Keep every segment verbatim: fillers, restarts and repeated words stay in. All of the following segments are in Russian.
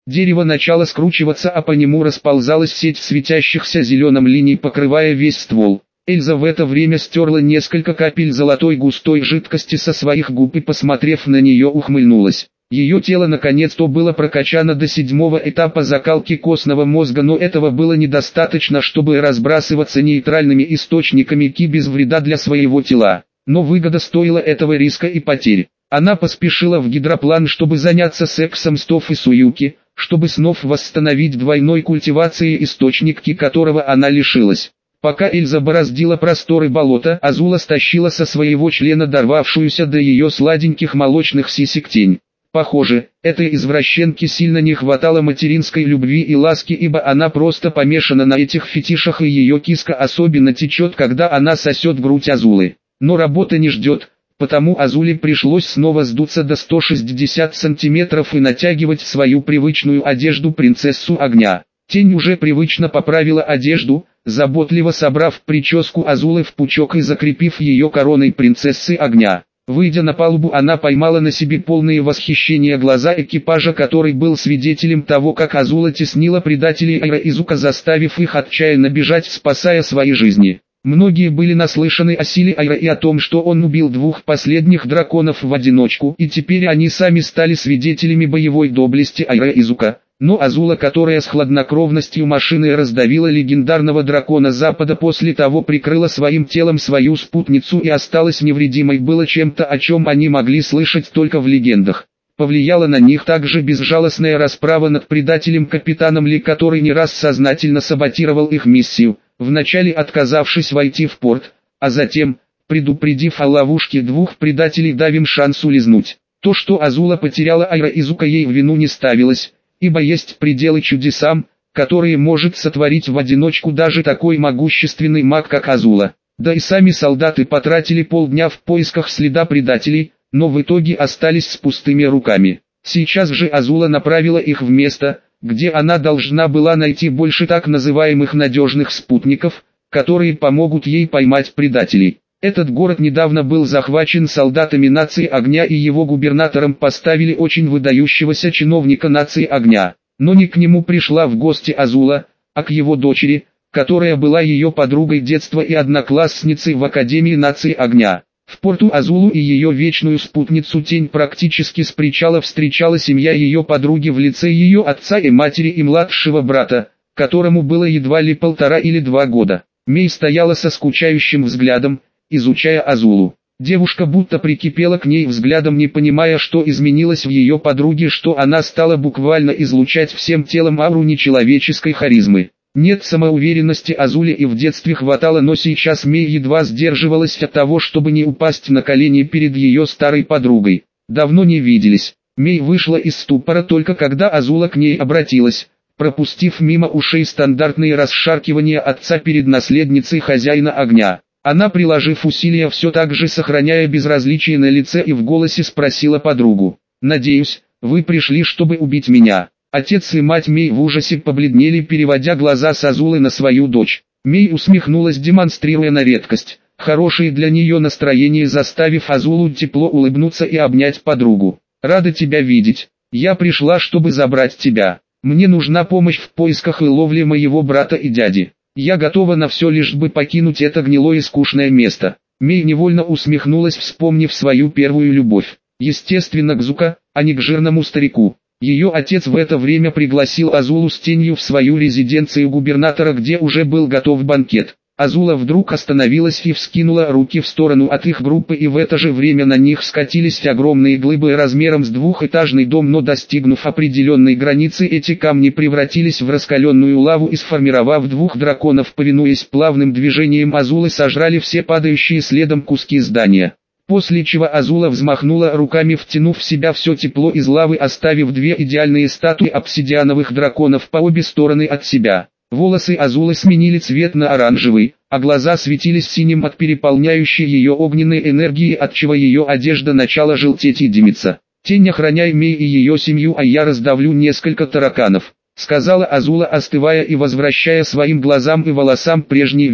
Дерево начало скручиваться, а по нему расползалась сеть светящихся зеленым линий, покрывая весь ствол. Эльза в это время стерла несколько капель золотой густой жидкости со своих губ и, посмотрев на нее, ухмыльнулась. Ее тело наконец-то было прокачано до седьмого этапа закалки костного мозга, но этого было недостаточно, чтобы разбрасываться нейтральными источниками ки без вреда для своего тела. Но выгода стоила этого риска и потерь. Она поспешила в гидроплан, чтобы заняться сексом с Тоф и Суюки, чтобы снова восстановить двойной культивацией источник ки, которого она лишилась. Пока Эльза бороздила просторы болота, Азула стащила со своего члена дорвавшуюся до ее сладеньких молочных сисек тень. Похоже, этой извращенке сильно не хватало материнской любви и ласки, ибо она просто помешана на этих фетишах, и ее киска особенно течет, когда она сосет грудь Азулы. Но работа не ждет, потому Азуле пришлось снова сдуться до ста шестидесяти сантиметров и натягивать свою привычную одежду принцессу огня. Тень уже привычно поправила одежду, заботливо собрав прическу Азулы в пучок и закрепив ее короной принцессы огня. Выйдя на палубу, она поймала на себе полные восхищения глаза экипажа, который был свидетелем того, как Азула теснила предателей Айра-Изука, заставив их отчаянно бежать, спасая свои жизни. Многие были наслышаны о силе Айра и о том, что он убил двух последних драконов в одиночку, и теперь они сами стали свидетелями боевой доблести Айра-Изука. Но Азула, которая с хладнокровностью машины раздавила легендарного дракона Запада, после того прикрыла своим телом свою спутницу и осталась невредимой, было чем-то, о чем они могли слышать только в легендах. Повлияла на них также безжалостная расправа над предателем капитаном Ли, который не раз сознательно саботировал их миссию, вначале отказавшись войти в порт, а затем, предупредив о ловушке двух предателей, дав им шанс улизнуть. То, что Азула потеряла Айра-Изука, ей в вину не ставилось, ибо есть пределы чудесам, которые может сотворить в одиночку даже такой могущественный маг, как Азула. Да и сами солдаты потратили полдня в поисках следа предателей, но в итоге остались с пустыми руками. Сейчас же Азула направила их в место, где она должна была найти больше так называемых надежных спутников, которые помогут ей поймать предателей. Этот город недавно был захвачен солдатами нации огня, и его губернатором поставили очень выдающегося чиновника нации огня. Но не к нему пришла в гости Азула, а к его дочери, которая была ее подругой детства и одноклассницей в Академии нации огня. В порту Азулу и ее вечную спутницу Тень практически с причала встречала семья ее подруги в лице ее отца и матери и младшего брата, которому было едва ли полтора или два года. Мей стояла со скучающим взглядом, изучая Азулу. Девушка будто прикипела к ней взглядом, не понимая, что изменилось в ее подруге, что она стала буквально излучать всем телом ауру нечеловеческой харизмы. Нет, самоуверенности Азуле и в детстве хватало, но сейчас Мей едва сдерживалась от того, чтобы не упасть на колени перед ее старой подругой. Давно не виделись. Мей вышла из ступора только когда Азула к ней обратилась, пропустив мимо ушей стандартные расшаркивания отца перед наследницей хозяина огня. Она, приложив усилия, все так же сохраняя безразличие на лице и в голосе, спросила подругу: «Надеюсь, вы пришли, чтобы убить меня?» Отец и мать Мей в ужасе побледнели, переводя глаза с Азулы на свою дочь. Мей усмехнулась, демонстрируя на редкость хорошее для нее настроение, заставив Азулу тепло улыбнуться и обнять подругу. «Рада тебя видеть. Я пришла, чтобы забрать тебя. Мне нужна помощь в поисках и ловле моего брата и дяди. Я готова на все, лишь бы покинуть это гнилое и скучное место». Мей невольно усмехнулась, вспомнив свою первую любовь. Естественно, к Зука, а не к жирному старику. Ее отец в это время пригласил Азулу с Тенью в свою резиденцию губернатора, где уже был готов банкет. Азула вдруг остановилась и вскинула руки в сторону от их группы, и в это же время на них скатились огромные глыбы размером с двухэтажный дом, но достигнув определенной границы, эти камни превратились в раскаленную лаву и, сформировав двух драконов, повинуясь плавным движениям Азулы, сожрали все падающие следом куски здания. После чего Азула взмахнула руками, втянув в себя все тепло из лавы, оставив две идеальные статуи обсидиановых драконов по обе стороны от себя. Волосы Азулы сменили цвет на оранжевый, а глаза светились синим от переполняющей ее огненной энергии, отчего ее одежда начала желтеть и дымиться. «Тень, охраняй Мей и ее семью, а я раздавлю несколько тараканов», — сказала Азула, остывая и возвращая своим глазам и волосам прежний вид.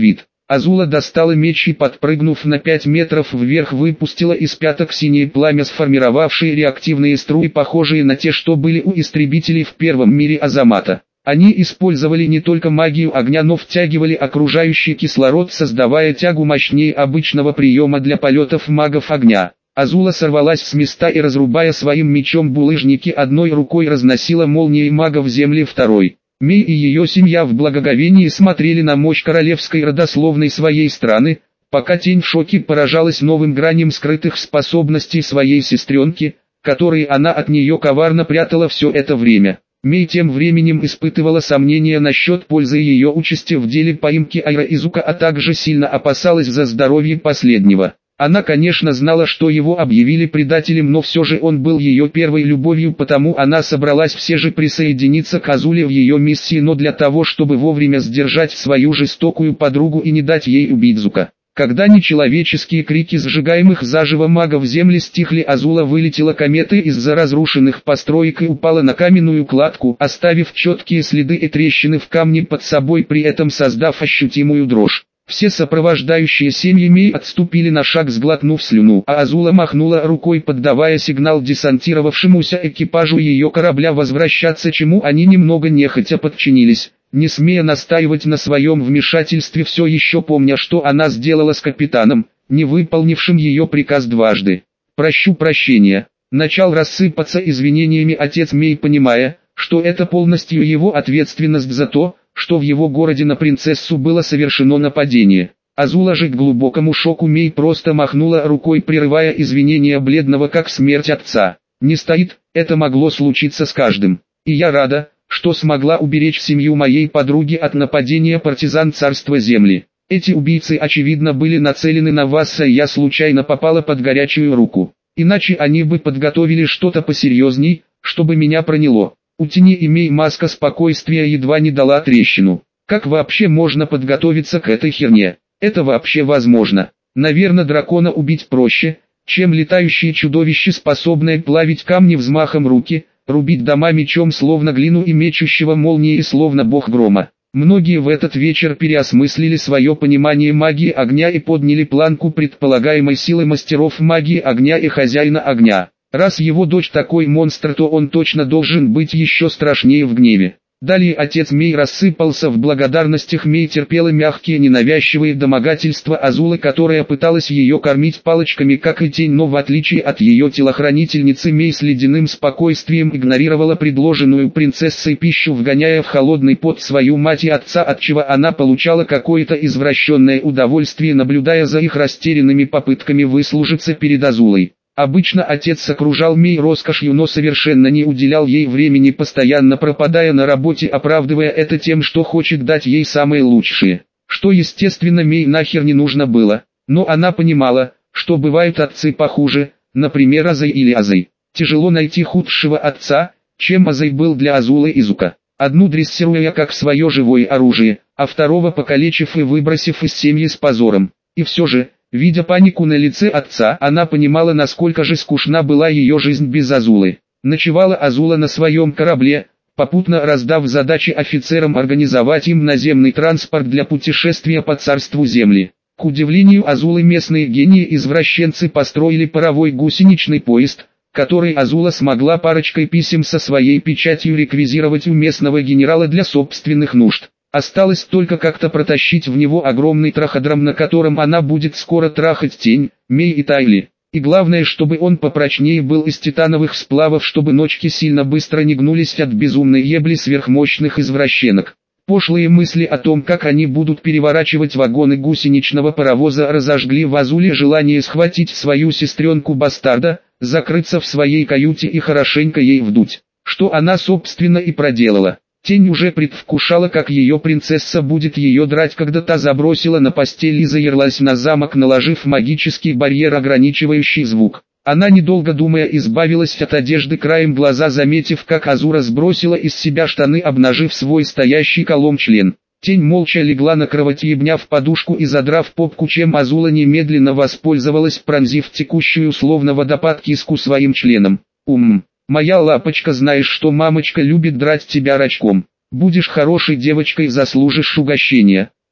Азула достала меч и, подпрыгнув на пять метров вверх, выпустила из пяток синее пламя, сформировавшие реактивные струи, похожие на те, что были у истребителей в первом мире Азамата. Они использовали не только магию огня, но втягивали окружающий кислород, создавая тягу мощнее обычного приема для полетов магов огня. Азула сорвалась с места и, разрубая своим мечом булыжники, одной рукой разносила молнией магов земли, второй. Мей и ее семья в благоговении смотрели на мощь королевской родословной своей страны, пока тень в шоке поражалась новым граням скрытых способностей своей сестренки, которые она от нее коварно прятала все это время. Мей тем временем испытывала сомнения насчет пользы ее участи в деле поимки Айра Изука, а также сильно опасалась за здоровье последнего. Она, конечно, знала, что его объявили предателем, но все же он был ее первой любовью, потому она собралась все же присоединиться к Азуле в ее миссии, но для того, чтобы вовремя сдержать свою жестокую подругу и не дать ей убить Зука. Когда нечеловеческие крики сжигаемых заживо магов земли стихли, Азула вылетела кометой из-за разрушенных построек и упала на каменную кладку, оставив четкие следы и трещины в камне под собой, при этом создав ощутимую дрожь. Все сопровождающие семьи Мей отступили на шаг, сглотнув слюну, а Азула махнула рукой, поддавая сигнал десантировавшемуся экипажу ее корабля возвращаться, чему они немного нехотя подчинились, не смея настаивать на своем вмешательстве, все еще помня, что она сделала с капитаном, не выполнившим ее приказ дважды. «Прощу прощения», начал рассыпаться извинениями отец Мей, понимая, что это полностью его ответственность за то, что в его городе на принцессу было совершено нападение. Азула же к глубокому шоку Мей просто махнула рукой, прерывая извинения бледного как смерть отца. «Не стоит, это могло случиться с каждым. И я рада, что смогла уберечь семью моей подруги от нападения партизан царства земли. Эти убийцы очевидно были нацелены на вас, а я случайно попала под горячую руку. Иначе они бы подготовили что-то посерьезней, чтобы меня проняло». У тени имей маска спокойствия едва не дала трещину. Как вообще можно подготовиться к этой херне? Это вообще возможно? Наверное, дракона убить проще, чем летающее чудовище, способное плавить камни взмахом руки, рубить дома мечом словно глину и мечущего молнии словно бог грома. Многие в этот вечер переосмыслили свое понимание магии огня и подняли планку предполагаемой силы мастеров магии огня и хозяина огня. Раз его дочь такой монстр, то он точно должен быть еще страшнее в гневе. Далее отец Мей рассыпался в благодарностях. Мей терпела мягкие ненавязчивые домогательства Азулы, которая пыталась ее кормить палочками как и тень, но в отличие от ее телохранительницы Мей с ледяным спокойствием игнорировала предложенную принцессой пищу, вгоняя в холодный пот свою мать и отца, отчего она получала какое-то извращенное удовольствие, наблюдая за их растерянными попытками выслужиться перед Азулой. Обычно отец окружал Мей роскошью, но совершенно не уделял ей времени, постоянно пропадая на работе, оправдывая это тем, что хочет дать ей самое лучшее. Что естественно Мей нахер не нужно было, но она понимала, что бывают отцы похуже, например Азай или Азай. Тяжело найти худшего отца, чем Азай был для Азулы Изука. Одну дрессируя как свое живое оружие, а второго покалечив и выбросив из семьи с позором. И все же, видя панику на лице отца, она понимала, насколько же скучна была ее жизнь без Азулы. Ночевала Азула на своем корабле, попутно раздав задачи офицерам организовать им наземный транспорт для путешествия по царству земли. К удивлению Азулы, местные гении-извращенцы построили паровой гусеничный поезд, который Азула смогла парочкой писем со своей печатью реквизировать у местного генерала для собственных нужд. Осталось только как-то протащить в него огромный траходром, на котором она будет скоро трахать Тень, Мей и Тайли. И главное, чтобы он попрочнее был из титановых сплавов, чтобы ножки сильно быстро не гнулись от безумной ебли сверхмощных извращенок. Пошлые мысли о том, как они будут переворачивать вагоны гусеничного паровоза, разожгли в Азуле желание схватить свою сестренку-бастарда, закрыться в своей каюте и хорошенько ей вдуть. Что она собственно и проделала. Тень уже предвкушала, как ее принцесса будет ее драть, когда та забросила на постель и заерлась на замок, наложив магический барьер, ограничивающий звук. Она, недолго думая, избавилась от одежды, краем глаза заметив, как Азура сбросила из себя штаны, обнажив свой стоящий колом член. Тень молча легла на кровать, обняв подушку и задрав попку, чем Азула немедленно воспользовалась, пронзив текущую словно водопад киску своим членом. «Ум, моя лапочка, знаешь, что мамочка любит драть тебя рачком. Будешь хорошей девочкой, заслужишь угощения».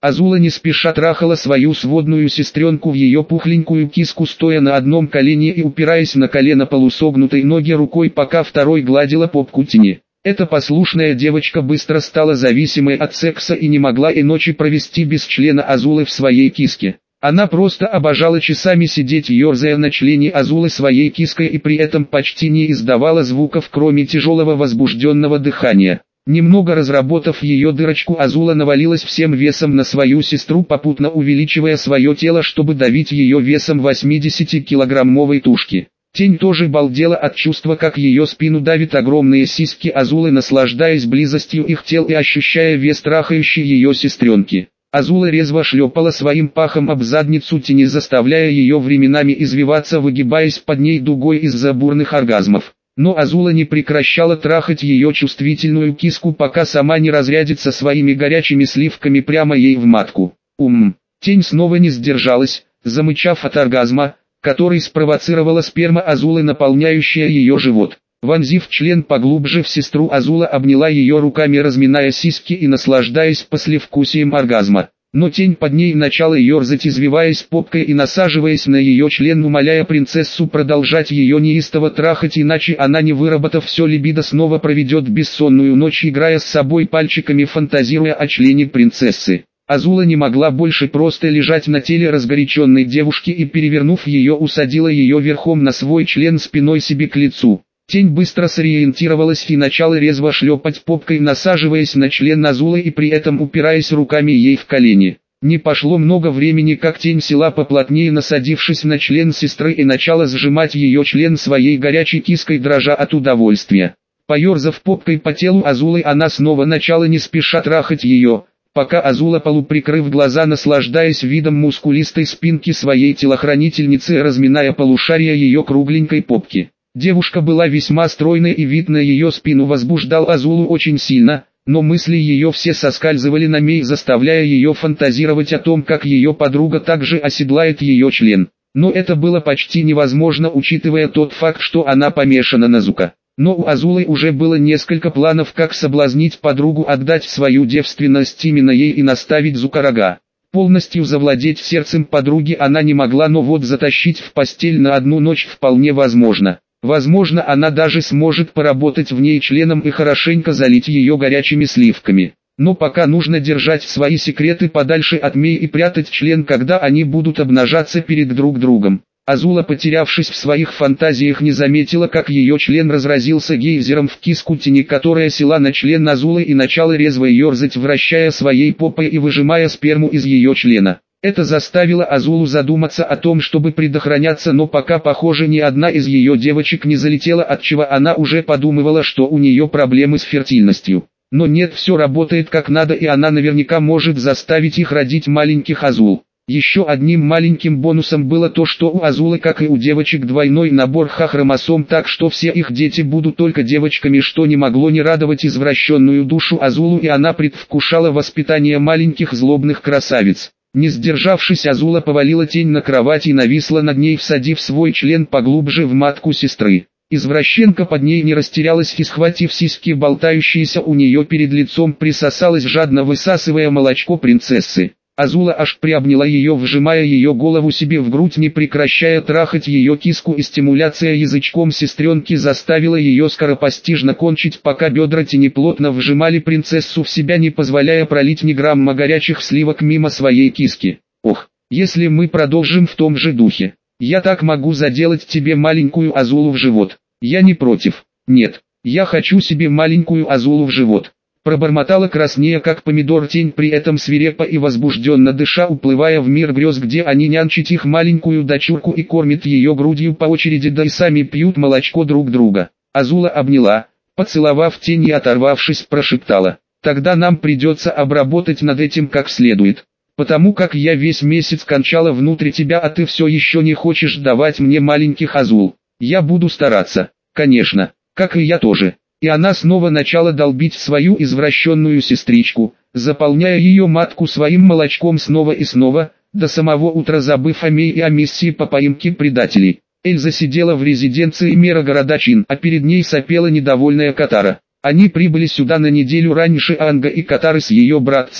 Азула не спеша трахала свою сводную сестренку в ее пухленькую киску, стоя на одном колене и упираясь на колено полусогнутой ноги рукой, пока второй гладила попку Тени. Эта послушная девочка быстро стала зависимой от секса и не могла и ночи провести без члена Азулы в своей киске. Она просто обожала часами сидеть, ерзая на члене Азулы своей киской, и при этом почти не издавала звуков, кроме тяжелого возбужденного дыхания. Немного разработав ее дырочку, Азула навалилась всем весом на свою сестру, попутно увеличивая свое тело, чтобы давить ее весом восьмидесятикилограммовой тушки. Тень тоже балдела от чувства, как ее спину давит огромные сиськи Азулы, наслаждаясь близостью их тел и ощущая вес трахающей ее сестренки. Азула резво шлепала своим пахом об задницу Тени, заставляя ее временами извиваться, выгибаясь под ней дугой из-за бурных оргазмов. Но Азула не прекращала трахать ее чувствительную киску, пока сама не разрядится своими горячими сливками прямо ей в матку. Ум. Тень снова не сдержалась, замычав от оргазма, который спровоцировала сперма Азулы, наполняющая ее живот. Вонзив член поглубже в сестру, Азула обняла ее руками, разминая сиськи и наслаждаясь послевкусием оргазма. Но Тень под ней начала ерзать, извиваясь попкой и насаживаясь на ее член, умоляя принцессу продолжать ее неистово трахать, иначе она, не выработав все либидо, снова проведет бессонную ночь, играя с собой пальчиками, фантазируя о члене принцессы. Азула не могла больше просто лежать на теле разгоряченной девушки и, перевернув ее, усадила ее верхом на свой член, спиной себе к лицу. Тень быстро сориентировалась и начала резво шлепать попкой, насаживаясь на член Азулы и при этом упираясь руками ей в колени. Не пошло много времени, как Тень села поплотнее, насадившись на член сестры, и начала сжимать ее член своей горячей киской, дрожа от удовольствия. Поерзав попкой по телу Азулы, она снова начала не спеша трахать ее, пока Азула, полуприкрыв глаза, наслаждаясь видом мускулистой спинки своей телохранительницы, разминая полушария ее кругленькой попки. Девушка была весьма стройной, и вид на ее спину возбуждал Азулу очень сильно, но мысли ее все соскальзывали на мей, заставляя ее фантазировать о том, как ее подруга также оседлает ее член. Но это было почти невозможно, учитывая тот факт, что она помешана на зука. Но у Азулы уже было несколько планов, как соблазнить подругу, отдать свою девственность именно ей и наставить зука-рога. Полностью завладеть сердцем подруги она не могла, но вот затащить в постель на одну ночь вполне возможно. Возможно, она даже сможет поработать в ней членом и хорошенько залить ее горячими сливками. Но пока нужно держать свои секреты подальше от Мей и прятать член, когда они будут обнажаться перед друг другом. Азула, потерявшись в своих фантазиях, не заметила, как ее член разразился гейзером в киску Тени, которая села на член Азулы и начала резво ерзать, вращая своей попой и выжимая сперму из ее члена. Это заставило Азулу задуматься о том, чтобы предохраняться, но пока, похоже, ни одна из ее девочек не залетела, отчего она уже подумывала, что у нее проблемы с фертильностью. Но нет, все работает как надо, и она наверняка может заставить их родить маленьких Азул. Еще одним маленьким бонусом было то, что у Азулы, как и у девочек, двойной набор Х-хромосом, так что все их дети будут только девочками, что не могло не радовать извращенную душу Азулу, и она предвкушала воспитание маленьких злобных красавиц. Не сдержавшись, Азула повалила Тень на кровать и нависла над ней, всадив свой член поглубже в матку сестры. Извращенка под ней не растерялась и, схватив сиськи, болтающиеся у нее перед лицом, присосалась, жадно высасывая молочко принцессы. Азула аж приобняла ее, вжимая ее голову себе в грудь, не прекращая трахать ее киску, и стимуляция язычком сестренки заставила ее скоропостижно кончить, пока бедра Тени плотно вжимали принцессу в себя, не позволяя пролить ни грамма горячих сливок мимо своей киски. Ох, если мы продолжим в том же духе, я так могу заделать тебе маленькую Азулу в живот. Я не против. Нет, я хочу себе маленькую Азулу в живот. Пробормотала краснея как помидор Тень, при этом свирепо и возбужденно дыша, уплывая в мир грез, где они нянчат их маленькую дочурку и кормят ее грудью по очереди, да и сами пьют молочко друг друга. Азула обняла, поцеловав Тень и, оторвавшись, прошептала: «Тогда нам придется обработать над этим как следует, потому как я весь месяц кончала внутри тебя, а ты все еще не хочешь давать мне маленьких Азул. Я буду стараться, конечно, как и я тоже». И она снова начала долбить свою извращенную сестричку, заполняя ее матку своим молочком снова и снова, до самого утра забыв о Мей и о миссии по поимке предателей. Эльза сидела в резиденции мэра города Чин, а перед ней сопела недовольная Катара. Они прибыли сюда на неделю раньше Анга и Катары с ее братцем,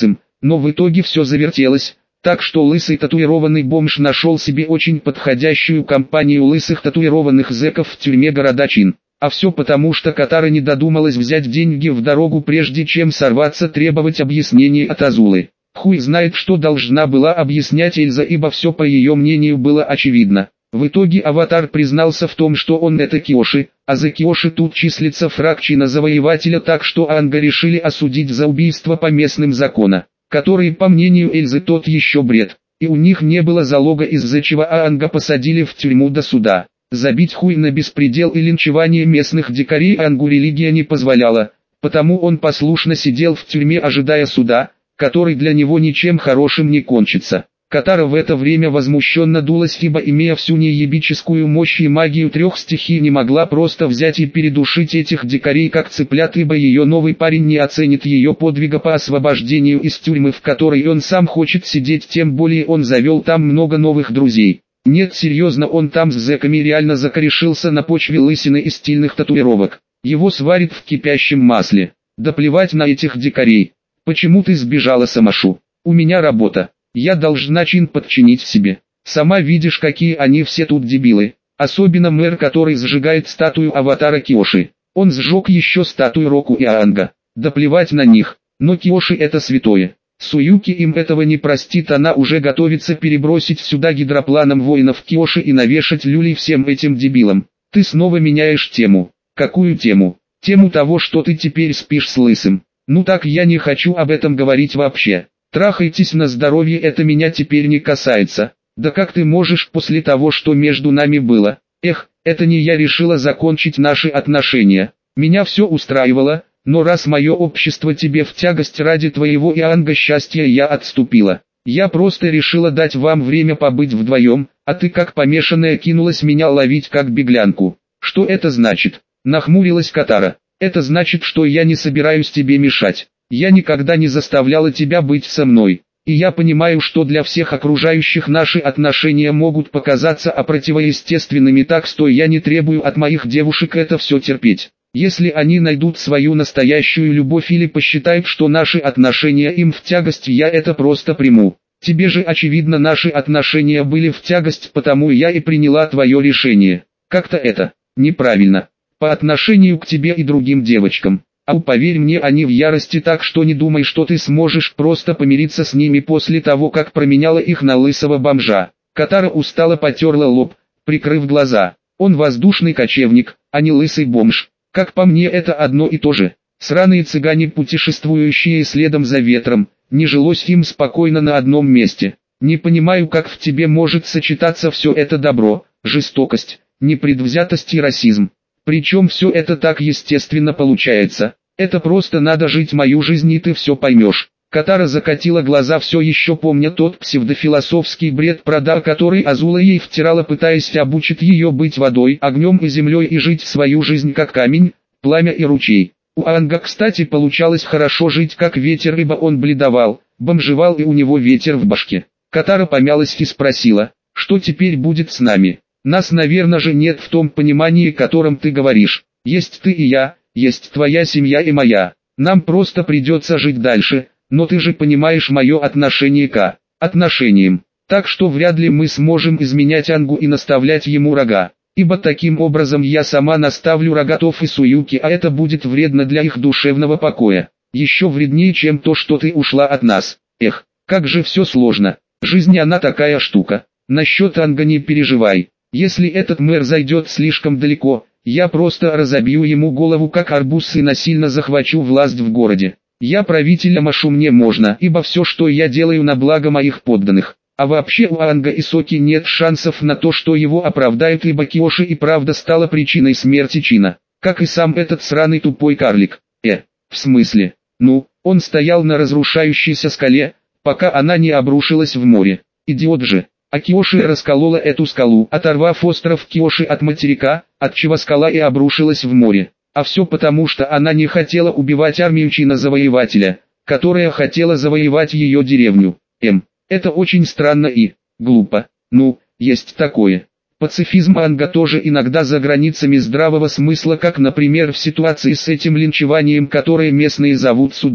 Но в итоге все завертелось, так что лысый татуированный бомж нашел себе очень подходящую компанию лысых татуированных зэков в тюрьме города Чин. А все потому, что Катара не додумалась взять деньги в дорогу, прежде чем сорваться требовать объяснений от Азулы. Хуй знает, что должна была объяснять Эльза, ибо все по ее мнению было очевидно. В итоге Аватар признался в том, что он это Киоши, а за Киоши тут числится фраг Чина Завоевателя, так что Аанга решили осудить за убийство по местным законам, которые, по мнению Эльзы, тот еще бред, и у них не было залога, из-за чего Аанга посадили в тюрьму до суда. Забить хуй на беспредел и линчевание местных дикарей Аангу религия не позволяла, потому он послушно сидел в тюрьме, ожидая суда, который для него ничем хорошим не кончится. Катара в это время возмущенно дулась, ибо, имея всю неебическую мощь и магию трех стихий, не могла просто взять и передушить этих дикарей как цыплят, ибо ее новый парень не оценит ее подвига по освобождению из тюрьмы, в которой он сам хочет сидеть, тем более он завел там много новых друзей. Нет, серьезно, он там с зэками реально закорешился на почве лысины и стильных татуировок. Его сварит в кипящем масле. Да плевать на этих дикарей. Почему ты сбежала, Самашу? У меня работа. Я должна Чин подчинить себе. Сама видишь, какие они все тут дебилы. Особенно мэр, который сжигает статую Аватара Киоши. Он сжег еще статую Року и Аанга. Да плевать на них. Но Киоши это святое. Суюки им этого не простит, она уже готовится перебросить сюда гидропланом воинов Киоши и навешать люлей всем этим дебилам. Ты снова меняешь тему. Какую тему? Тему того, что ты теперь спишь с лысым. Ну так я не хочу об этом говорить вообще. Трахайтесь на здоровье, это меня теперь не касается. Да как ты можешь после того, что между нами было? Эх, это не я решила закончить наши отношения. Меня все устраивало. Но раз мое общество тебе в тягость, ради твоего и Аанга счастья я отступила. Я просто решила дать вам время побыть вдвоем, а ты как помешанная кинулась меня ловить как беглянку. Что это значит? Нахмурилась Катара. Это значит, что я не собираюсь тебе мешать. Я никогда не заставляла тебя быть со мной. И я понимаю, что для всех окружающих наши отношения могут показаться противоестественными, так что я не требую от моих девушек это все терпеть. Если они найдут свою настоящую любовь или посчитают, что наши отношения им в тягость, я это просто приму. Тебе же очевидно наши отношения были в тягость, потому я и приняла твое решение. Как-то это неправильно. По отношению к тебе и другим девочкам. А поверь мне, они в ярости, так что не думай, что ты сможешь просто помириться с ними после того, как променяла их на лысого бомжа. Катара устало потерла лоб, прикрыв глаза. Он воздушный кочевник, а не лысый бомж. Как по мне, это одно и то же. Сраные цыгане, путешествующие следом за ветром, не жилось им спокойно на одном месте. Не понимаю, как в тебе может сочетаться все это добро, жестокость, непредвзятость и расизм. Причем все это так естественно получается. Это просто надо жить мою жизнь, и ты все поймешь. Катара закатила глаза, все еще помня тот псевдофилософский бред про дар, который Азула ей втирала, пытаясь обучить ее быть водой, огнем и землей и жить свою жизнь как камень, пламя и ручей. У Аанга, кстати, получалось хорошо жить как ветер, ибо он бледовал, бомжевал и у него ветер в башке. Катара помялась и спросила, что теперь будет с нами? Нас, наверное же, нет в том понимании, о котором ты говоришь. Есть ты и я, есть твоя семья и моя. Нам просто придется жить дальше. Но ты же понимаешь мое отношение к отношениям. Так что вряд ли мы сможем изменять Аангу и наставлять ему рога. Ибо таким образом я сама наставлю рога Тоф и Суюки, а это будет вредно для их душевного покоя. Еще вреднее, чем то, что ты ушла от нас. Эх, как же все сложно. Жизнь она такая штука. Насчет Аанга не переживай. Если этот мэр зайдет слишком далеко, я просто разобью ему голову как арбуз и насильно захвачу власть в городе. Я правителя Машу, мне можно, ибо все, что я делаю, на благо моих подданных. А вообще у Аанга и Соки нет шансов на то, что его оправдают, ибо Киоши и правда стала причиной смерти Чина. Как и сам этот сраный тупой карлик. Э, в смысле? Ну, он стоял на разрушающейся скале, пока она не обрушилась в море. Идиот же. А Киоши расколола эту скалу, оторвав остров Киоши от материка, отчего скала и обрушилась в море. А все потому, что она не хотела убивать армию Чина-завоевателя, которая хотела завоевать ее деревню. М. Это очень странно и глупо. Ну, есть такое. Пацифизм Аанга тоже иногда за границами здравого смысла, как, например, в ситуации с этим линчеванием, которое местные зовут судом.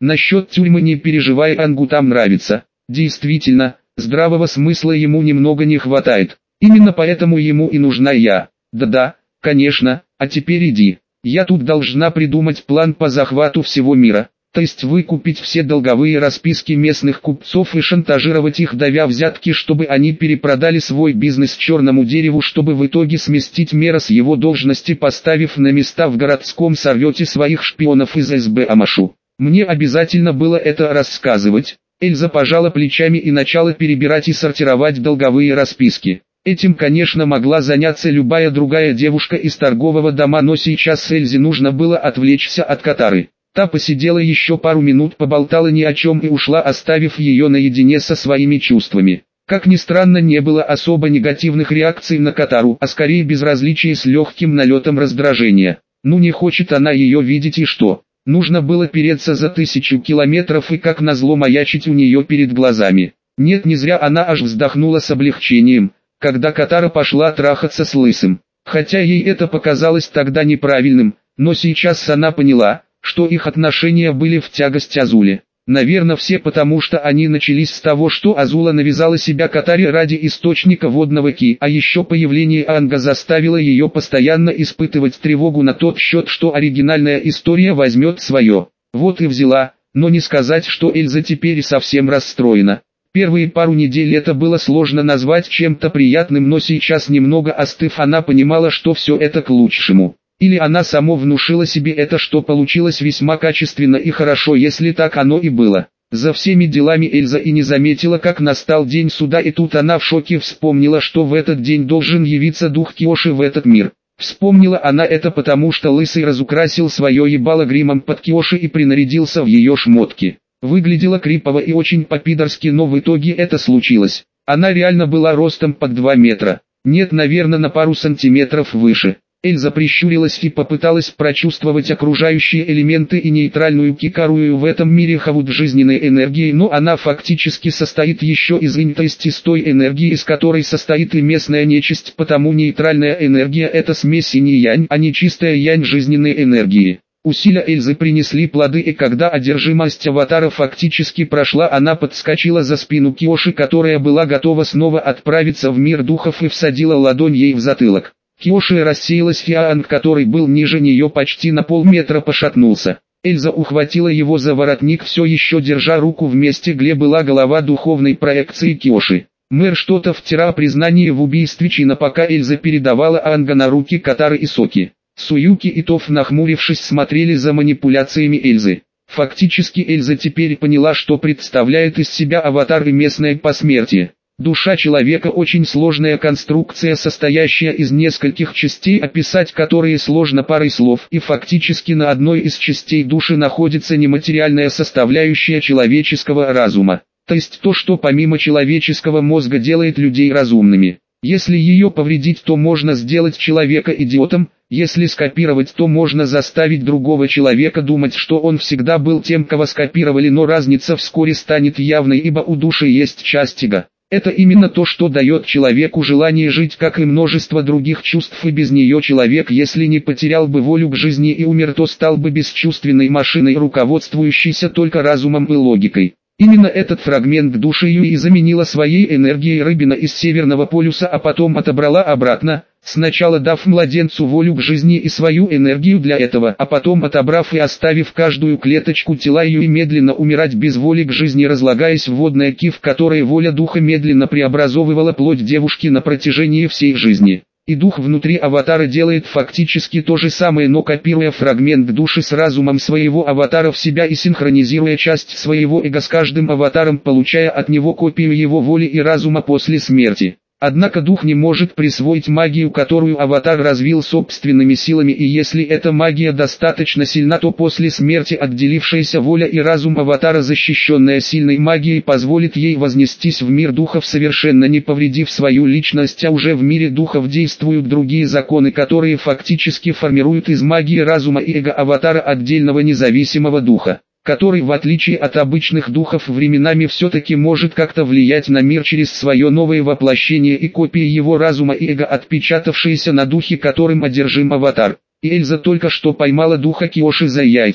Насчет тюрьмы не переживай, Ангу там нравится. Действительно, здравого смысла ему немного не хватает. Именно поэтому ему и нужна я. Да-да, конечно, а теперь иди. Я тут должна придумать план по захвату всего мира. То есть выкупить все долговые расписки местных купцов и шантажировать их, давя взятки, чтобы они перепродали свой бизнес черному дереву, чтобы в итоге сместить мэра с его должности, поставив на места в городском совете своих шпионов из эс бэ Амашу. Мне обязательно было это рассказывать. Эльза пожала плечами и начала перебирать и сортировать долговые расписки. Этим, конечно, могла заняться любая другая девушка из торгового дома, но сейчас Эльзе нужно было отвлечься от Катары. Та посидела еще пару минут, поболтала ни о чем и ушла, оставив ее наедине со своими чувствами. Как ни странно, не было особо негативных реакций на Катару, а скорее безразличие с легким налетом раздражения. Ну не хочет она ее видеть, и что? Нужно было переться за тысячу километров и как назло маячить у нее перед глазами. Нет, не зря она аж вздохнула с облегчением, когда Катара пошла трахаться с Лысым. Хотя ей это показалось тогда неправильным, но сейчас она поняла, что их отношения были в тягость Азуле. Наверное, все потому, что они начались с того, что Азула навязала себя Катаре ради источника водного ки, а еще появление Анга заставило ее постоянно испытывать тревогу на тот счет, что оригинальная история возьмет свое. Вот и взяла, но не сказать, что Эльза теперь совсем расстроена. Первые пару недель это было сложно назвать чем-то приятным, но сейчас, немного остыв, она понимала, что все это к лучшему. Или она сама внушила себе это, что получилось весьма качественно и хорошо, если так оно и было. За всеми делами Эльза и не заметила, как настал день суда, и тут она в шоке вспомнила, что в этот день должен явиться дух Киоши в этот мир. Вспомнила она это потому, что Лысый разукрасил свое ебало гримом под Киоши и принарядился в ее шмотки. Выглядело крипово и очень по-пидорски, но в итоге это случилось. Она реально была ростом под два метра. Нет, наверное, на пару сантиметров выше. Эльза прищурилась и попыталась прочувствовать окружающие элементы и нейтральную кикарую в этом мире хавут жизненной энергии, но она фактически состоит еще из инь, то есть из той энергии, из которой состоит и местная нечисть, потому нейтральная энергия — это смесь инь-янь, а не чистая янь жизненной энергии. Усилия Эльзы принесли плоды, и когда одержимость аватара фактически прошла, она подскочила за спину Киоши, которая была готова снова отправиться в мир духов, и всадила ладонь ей в затылок. Киоши рассеялась, и Анг, который был ниже нее почти на полметра, пошатнулся. Эльза ухватила его за воротник, все еще держа руку в месте, где была голова духовной проекции Киоши. Мэр что-то втирал признание в убийстве Чина, пока Эльза передавала Анга на руки Катары и Соки. Суюки и Тоф, нахмурившись, смотрели за манипуляциями Эльзы. Фактически Эльза теперь поняла, что представляет из себя аватар и местное посмертие. Душа человека — очень сложная конструкция, состоящая из нескольких частей, описать которые сложно парой слов, и фактически на одной из частей души находится нематериальная составляющая человеческого разума. То есть то, что помимо человеческого мозга делает людей разумными. Если ее повредить, то можно сделать человека идиотом, если скопировать, то можно заставить другого человека думать, что он всегда был тем, кого скопировали, но разница вскоре станет явной, ибо у души есть часть эго. Это именно то, что дает человеку желание жить, как и множество других чувств, и без нее человек, если не потерял бы волю к жизни и умер, то стал бы бесчувственной машиной, руководствующейся только разумом и логикой. Именно этот фрагмент души Юи заменила своей энергией Рыбина из Северного полюса, а потом отобрала обратно, сначала дав младенцу волю к жизни и свою энергию для этого, а потом отобрав и оставив каждую клеточку тела Юи медленно умирать без воли к жизни, разлагаясь в водное ки, в которое воля духа медленно преобразовывала плоть девушки на протяжении всей жизни. И дух внутри аватара делает фактически то же самое, но копируя фрагмент души с разумом своего аватара в себя и синхронизируя часть своего эго с каждым аватаром, получая от него копию его воли и разума после смерти. Однако дух не может присвоить магию, которую аватар развил собственными силами, и если эта магия достаточно сильна, то после смерти отделившаяся воля и разум аватара, защищенная сильной магией, позволит ей вознестись в мир духов, совершенно не повредив свою личность, а уже в мире духов действуют другие законы, которые фактически формируют из магии разума и эго аватара отдельного независимого духа, который, в отличие от обычных духов, временами все-таки может как-то влиять на мир через свое новое воплощение и копии его разума и эго, отпечатавшиеся на духе, которым одержим аватар. И Эльза только что поймала духа Киоши за яйца.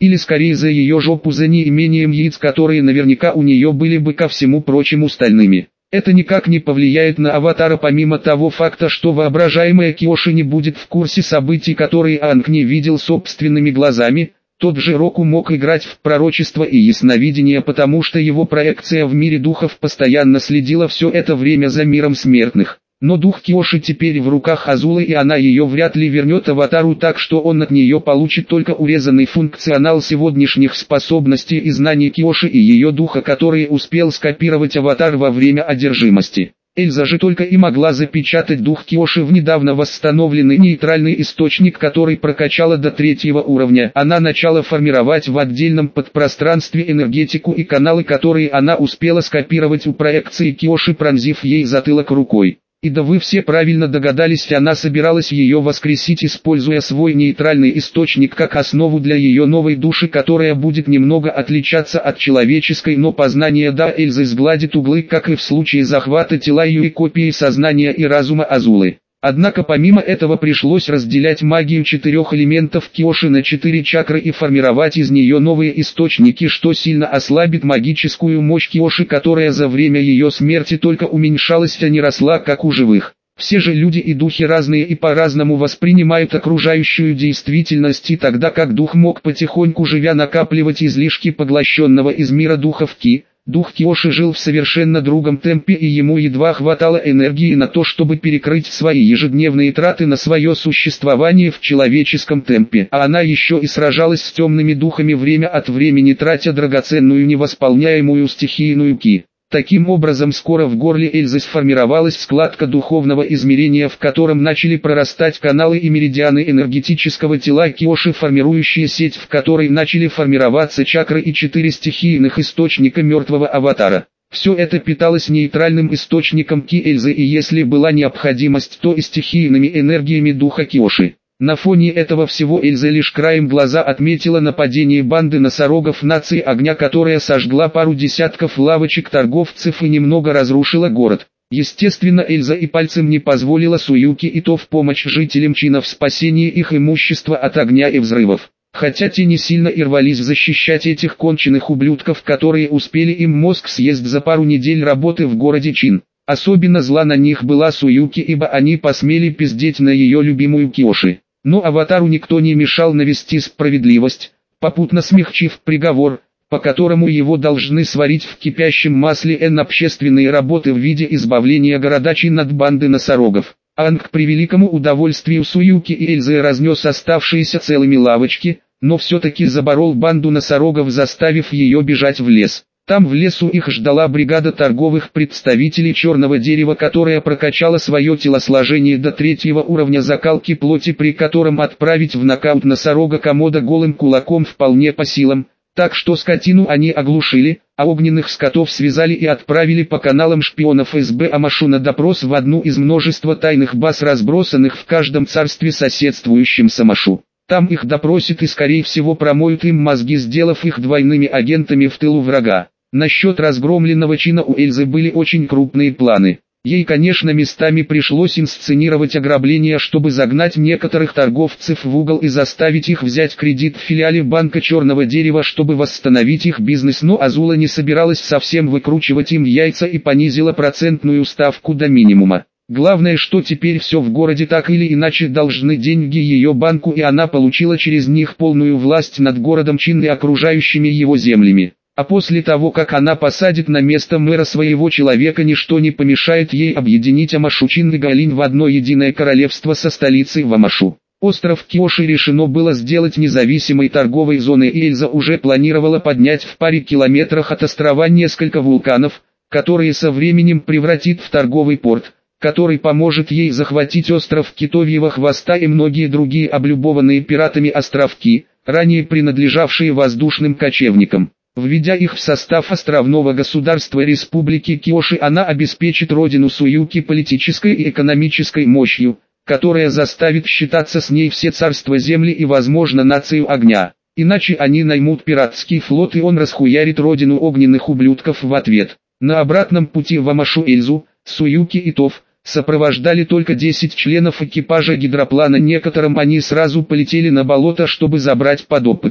Или скорее за ее жопу за неимением яиц, которые наверняка у нее были бы ко всему прочему стальными. Это никак не повлияет на Аватара, помимо того факта, что воображаемая Киоши не будет в курсе событий, которые Анг не видел собственными глазами. Тот же Року мог играть в пророчество и ясновидение, потому что его проекция в мире духов постоянно следила все это время за миром смертных. Но дух Киоши теперь в руках Азулы, и она ее вряд ли вернет Аватару, так что он от нее получит только урезанный функционал сегодняшних способностей и знаний Киоши и ее духа, которые успел скопировать Аватар во время одержимости. Эльза же только и могла запечатать дух Киоши в недавно восстановленный нейтральный источник, который прокачала до третьего уровня. Она начала формировать в отдельном подпространстве энергетику и каналы, которые она успела скопировать у проекции Киоши, пронзив ей затылок рукой. И да, вы все правильно догадались, она собиралась ее воскресить, используя свой нейтральный источник как основу для ее новой души, которая будет немного отличаться от человеческой, но познание да Эльзы сгладит углы, как и в случае захвата тела ее и копии сознания и разума Азулы. Однако помимо этого пришлось разделять магию четырех элементов Киоши на четыре чакры и формировать из нее новые источники, что сильно ослабит магическую мощь Киоши, которая за время ее смерти только уменьшалась, а не росла, как у живых. Все же люди и духи разные и по-разному воспринимают окружающую действительность, и тогда как дух мог потихоньку живя накапливать излишки поглощенного из мира духов Ки, дух Киоши жил в совершенно другом темпе, и ему едва хватало энергии на то, чтобы перекрыть свои ежедневные траты на свое существование в человеческом темпе. А она еще и сражалась с темными духами время от времени, тратя драгоценную невосполняемую стихийную Ки. Таким образом, скоро в горле Эльзы сформировалась складка духовного измерения, в котором начали прорастать каналы и меридианы энергетического тела Киоши, формирующие сеть, в которой начали формироваться чакры и четыре стихийных источника мертвого Аватара. Все это питалось нейтральным источником Ки Эльзы, и если была необходимость, то и стихийными энергиями духа Киоши. На фоне этого всего Эльза лишь краем глаза отметила нападение банды носорогов нации огня, которая сожгла пару десятков лавочек торговцев и немного разрушила город. Естественно, Эльза и пальцем не позволила Суюки Ито в помощь жителям Чина в спасении их имущества от огня и взрывов. Хотя те не сильно и рвались защищать этих конченых ублюдков, которые успели им мозг съесть за пару недель работы в городе Чин. Особенно зла на них была Суюки, ибо они посмели пиздеть на ее любимую Киоши. Но Аватару никто не мешал навести справедливость, попутно смягчив приговор, по которому его должны сварить в кипящем масле Н общественные работы в виде избавления города Чин от банды носорогов. Анг к превеликому удовольствию Суюки и Эльзы разнес оставшиеся целыми лавочки, но все-таки заборол банду носорогов, заставив ее бежать в лес. Там в лесу их ждала бригада торговых представителей черного дерева, которая прокачала свое телосложение до третьего уровня закалки плоти, при котором отправить в нокаут носорога Комода голым кулаком вполне по силам, так что скотину они оглушили, а огненных скотов связали и отправили по каналам шпионов эс бэ Амашу на допрос в одну из множества тайных баз, разбросанных в каждом царстве, соседствующем с Амашу. Там их допросят и скорее всего промоют им мозги, сделав их двойными агентами в тылу врага. Насчет разгромленного Чина у Эльзы были очень крупные планы. Ей, конечно, местами пришлось инсценировать ограбление, чтобы загнать некоторых торговцев в угол и заставить их взять кредит в филиале банка Черного Дерева, чтобы восстановить их бизнес, но Азула не собиралась совсем выкручивать им яйца и понизила процентную ставку до минимума. Главное, что теперь все в городе так или иначе должны деньги ее банку, и она получила через них полную власть над городом Чин и окружающими его землями. А после того, как она посадит на место мэра своего человека, ничто не помешает ей объединить Амашу, Чин и Галинь в одно единое королевство со столицей в Амашу. Остров Киоши решено было сделать независимой торговой зоной, и Эльза уже планировала поднять в паре километрах от острова несколько вулканов, которые со временем превратит в торговый порт, который поможет ей захватить остров Китовьего Хвоста и многие другие облюбованные пиратами островки, ранее принадлежавшие воздушным кочевникам. Введя их в состав островного государства Республики Киоши, она обеспечит родину Суюки политической и экономической мощью, которая заставит считаться с ней все царства земли и, возможно, нацию огня. Иначе они наймут пиратский флот, и он расхуярит родину огненных ублюдков в ответ. На обратном пути в Амашу Эльзу, Суюки и Тов сопровождали только десять членов экипажа гидроплана. Некоторым они сразу полетели на болото, чтобы забрать подопытных.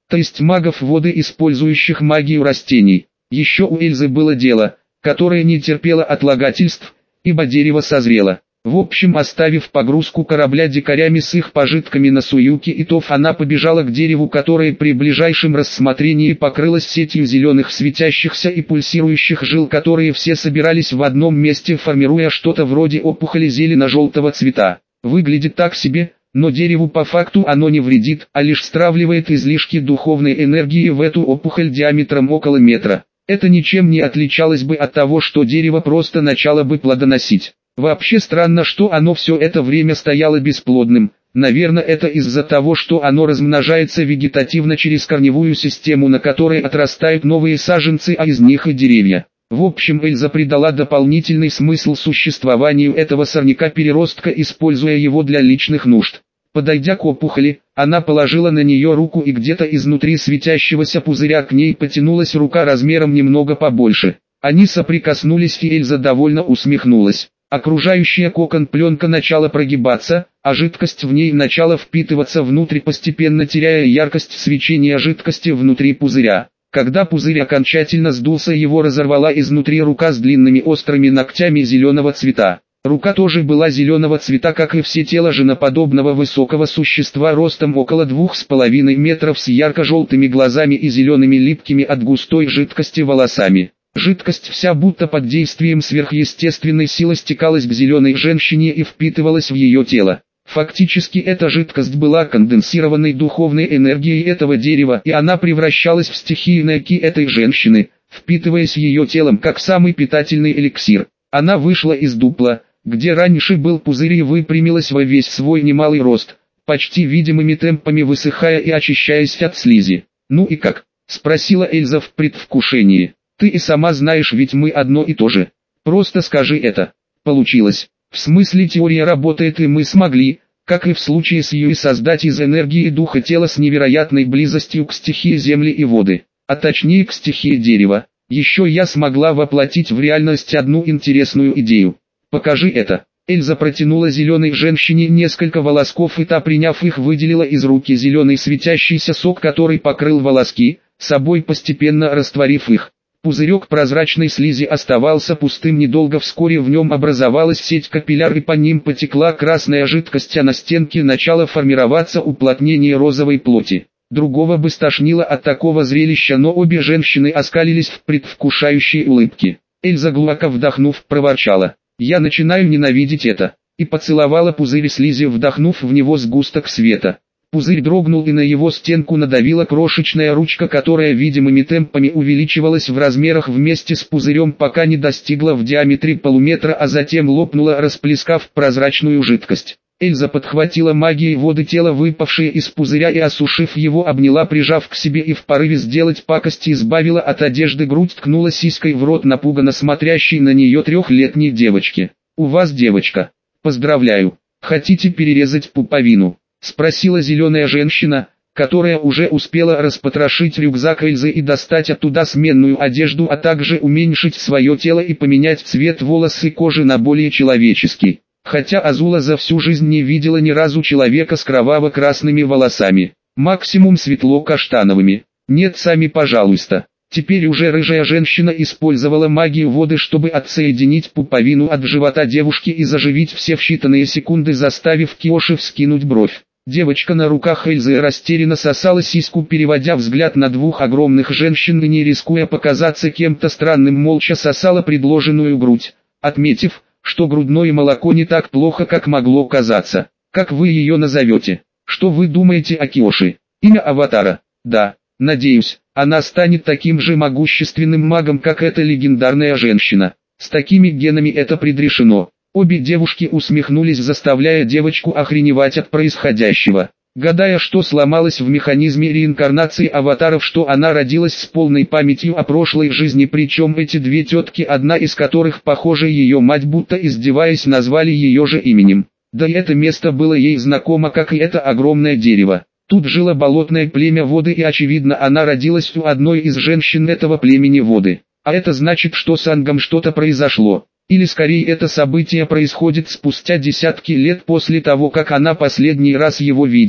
то есть магов воды, использующих магию растений. Еще у Эльзы было дело, которое не терпело отлагательств, ибо дерево созрело. В общем, оставив погрузку корабля дикарями с их пожитками на Суюки и Тов, она побежала к дереву, которое при ближайшем рассмотрении покрылось сетью зеленых светящихся и пульсирующих жил, которые все собирались в одном месте, формируя что-то вроде опухоли зелено-желтого цвета. Выглядит так себе, но дереву по факту оно не вредит, а лишь стравливает излишки духовной энергии в эту опухоль диаметром около метра. Это ничем не отличалось бы от того, что дерево просто начало бы плодоносить. Вообще странно, что оно все это время стояло бесплодным. Наверное, это из-за того, что оно размножается вегетативно через корневую систему, на которой отрастают новые саженцы, а из них и деревья. В общем, Эльза придала дополнительный смысл существованию этого сорняка-переростка, используя его для личных нужд. Подойдя к опухоли, она положила на нее руку, и где-то изнутри светящегося пузыря к ней потянулась рука размером немного побольше. Они соприкоснулись, и Эльза довольно усмехнулась. Окружающая кокон пленка начала прогибаться, а жидкость в ней начала впитываться внутрь, постепенно теряя яркость свечения жидкости внутри пузыря. Когда пузырь окончательно сдулся, его разорвала изнутри рука с длинными острыми ногтями зеленого цвета. Рука тоже была зеленого цвета, как и все тело женоподобного высокого существа ростом около двух с половиной метров с ярко-желтыми глазами и зелеными липкими от густой жидкости волосами. Жидкость вся будто под действием сверхъестественной силы стекалась к зеленой женщине и впитывалась в ее тело. Фактически эта жидкость была конденсированной духовной энергией этого дерева, и она превращалась в стихийное ки этой женщины, впитываясь ее телом как самый питательный эликсир. Она вышла из дупла, где раньше был пузырь, и выпрямилась во весь свой немалый рост, почти видимыми темпами высыхая и очищаясь от слизи. «Ну и как?» — спросила Эльза в предвкушении. «Ты и сама знаешь, ведь мы одно и то же. Просто скажи это». Получилось. В смысле, теория работает, и мы смогли, как и в случае с Юй, создать из энергии духа тело с невероятной близостью к стихии земли и воды, а точнее к стихии дерева. Еще я смогла воплотить в реальность одну интересную идею. Покажи это. Эльза протянула зеленой женщине несколько волосков, и та, приняв их, выделила из руки зеленый светящийся сок, который покрыл волоски, собой постепенно растворив их. Пузырек прозрачной слизи оставался пустым недолго, вскоре в нем образовалась сеть капилляр, и по ним потекла красная жидкость, а на стенке начало формироваться уплотнение розовой плоти. Другого бы стошнило от такого зрелища, но обе женщины оскалились в предвкушающей улыбке. Эльза, глубоко вдохнув, проворчала: «Я начинаю ненавидеть это», и поцеловала пузырь слизи, вдохнув в него сгусток света. Пузырь дрогнул, и на его стенку надавила крошечная ручка, которая видимыми темпами увеличивалась в размерах вместе с пузырем, пока не достигла в диаметре полуметра, а затем лопнула, расплескав прозрачную жидкость. Эльза подхватила магией воды тело, выпавшее из пузыря, и, осушив его, обняла, прижав к себе, и в порыве сделать пакость избавила от одежды грудь, ткнула сиськой в рот напуганно смотрящей на нее трехлетней девочке. «У вас девочка. Поздравляю. Хотите перерезать пуповину?» — спросила зеленая женщина, которая уже успела распотрошить рюкзак Эльзы и достать оттуда сменную одежду, а также уменьшить свое тело и поменять цвет волос и кожи на более человеческий. Хотя Азула за всю жизнь не видела ни разу человека с кроваво-красными волосами, максимум светло-каштановыми. «Нет, сами пожалуйста». Теперь уже рыжая женщина использовала магию воды, чтобы отсоединить пуповину от живота девушки и заживить все в считанные секунды, заставив Киоши вскинуть бровь. Девочка на руках Эльзы растерянно сосала сиську, переводя взгляд на двух огромных женщин, и, не рискуя показаться кем-то странным, молча сосала предложенную грудь, отметив, что грудное молоко не так плохо, как могло казаться. «Как вы ее назовете? Что вы думаете о Киоши? Имя аватара?» «Да, надеюсь, она станет таким же могущественным магом, как эта легендарная женщина. С такими генами это предрешено». Обе девушки усмехнулись, заставляя девочку охреневать от происходящего, гадая, что сломалось в механизме реинкарнации аватаров, что она родилась с полной памятью о прошлой жизни, причем эти две тетки, одна из которых, похоже, ее мать, будто издеваясь, назвали ее же именем. Да и это место было ей знакомо, как и это огромное дерево. Тут жило болотное племя воды, и очевидно, она родилась у одной из женщин этого племени воды. А это значит, что с Ангом что-то произошло. Или скорее, это событие происходит спустя десятки лет после того, как она последний раз его видела.